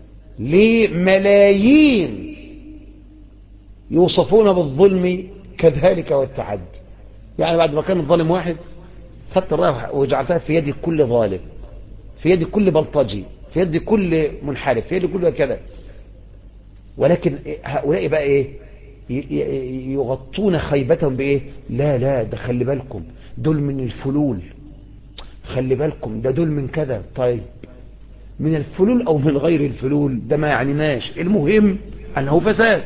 لملايين يوصفون بالظلم كذلك والتعدي. يعني بعد ما كان الظالم واحد، خدت الراية وجعلتها في يد كل ظالم، في يد كل بلطجي، في يد كل منحرف، في يد كل كذا. ولكن هؤلاء بقى يغطون خيبتهم بايه؟ لا ده خلي بالكم، دول من الفلول، خلي بالكم ده دول من كذا. طيب من الفلول او من غير الفلول ده ما يعنيناش، المهم انه فساد،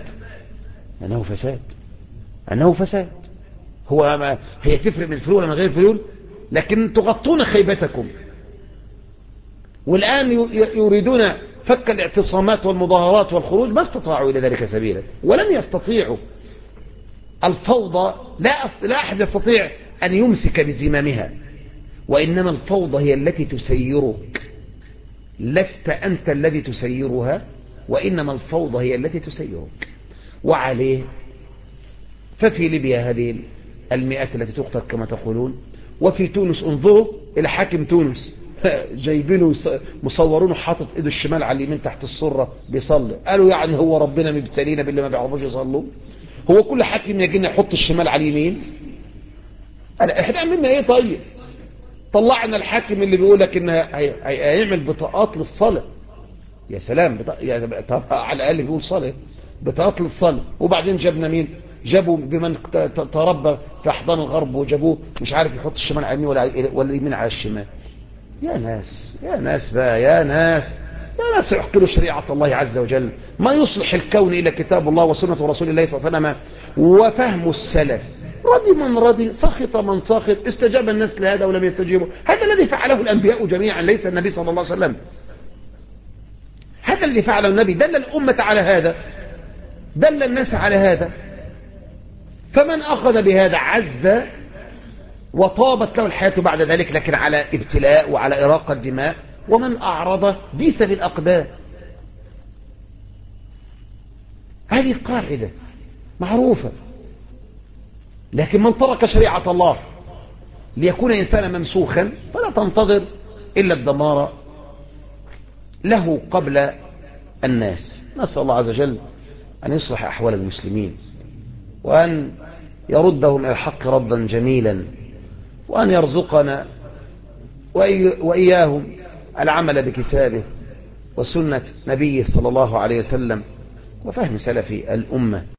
انه فساد. هي تفرق من الفلول ولا من غير الفلول؟ لكن تغطون خيبتكم. والآن يريدون فك الاعتصامات والمظاهرات والخروج، ما استطاعوا إلى ذلك سبيلا ولن يستطيعوا. الفوضى لا أحد يستطيع أن يمسك بزمامها، وإنما الفوضى هي التي تسيرك، لست أنت الذي تسيرها، وإنما الفوضى هي التي تسيرك. وعليه ففي ليبيا هذه المئات التي تقتل كما تقولون، وفي تونس انظروا إلى حاكم تونس، جايبينه مصورونه حاطط ايده الشمال على اليمين تحت السرة بيصلي. قالوا يعني هو ربنا مبتلينا باللي ما بيعرفوش يصلوا؟ هو كل حاكم يجينا يحط الشمال على اليمين؟ احنا عملنا ايه؟ طيب طلعنا الحاكم اللي بيقولك ان هيعمل بطاقات للصلاة. يا سلام، طب على الاقل بيقول صلاة، بطاقات للصلاة. وبعدين جابنا مين؟ جابوا بمن تربى في احضان الغرب، وجابوه مش عارف يحط الشمال على اليمين ولا اليمين على الشمال. يا ناس بقى، يا ناس احكلوا شريعة الله عز وجل. ما يصلح الكون إلى كتاب الله وسنة رسول الله صلى الله عليه وسلم وفهم السلف. رضي من رضي، سخط من سخط، استجاب الناس لهذا ولم يستجيبوا. هذا الذي فعله الأنبياء جميعا، ليس النبي صلى الله عليه وسلم. هذا الذي فعله النبي، دل الأمة على هذا، دل الناس على هذا. فمن أخذ بهذا عز وطابت له الحياة بعد ذلك، لكن على ابتلاء وعلى إراقة دماء. ومن أعرض ديس بالأقدام. هذه قاعدة معروفة. لكن من ترك شريعة الله ليكون إنسانا ممسوخا فلا تنتظر إلا الدمار له قبل الناس. نسأل الله عز وجل أن يصلح أحوال المسلمين، وأن يردهم إلى الحق ردا جميلا، وأن يرزقنا وإياهم العمل بكتابه وسنة نبيه صلى الله عليه وسلم وفهم سلف الأمة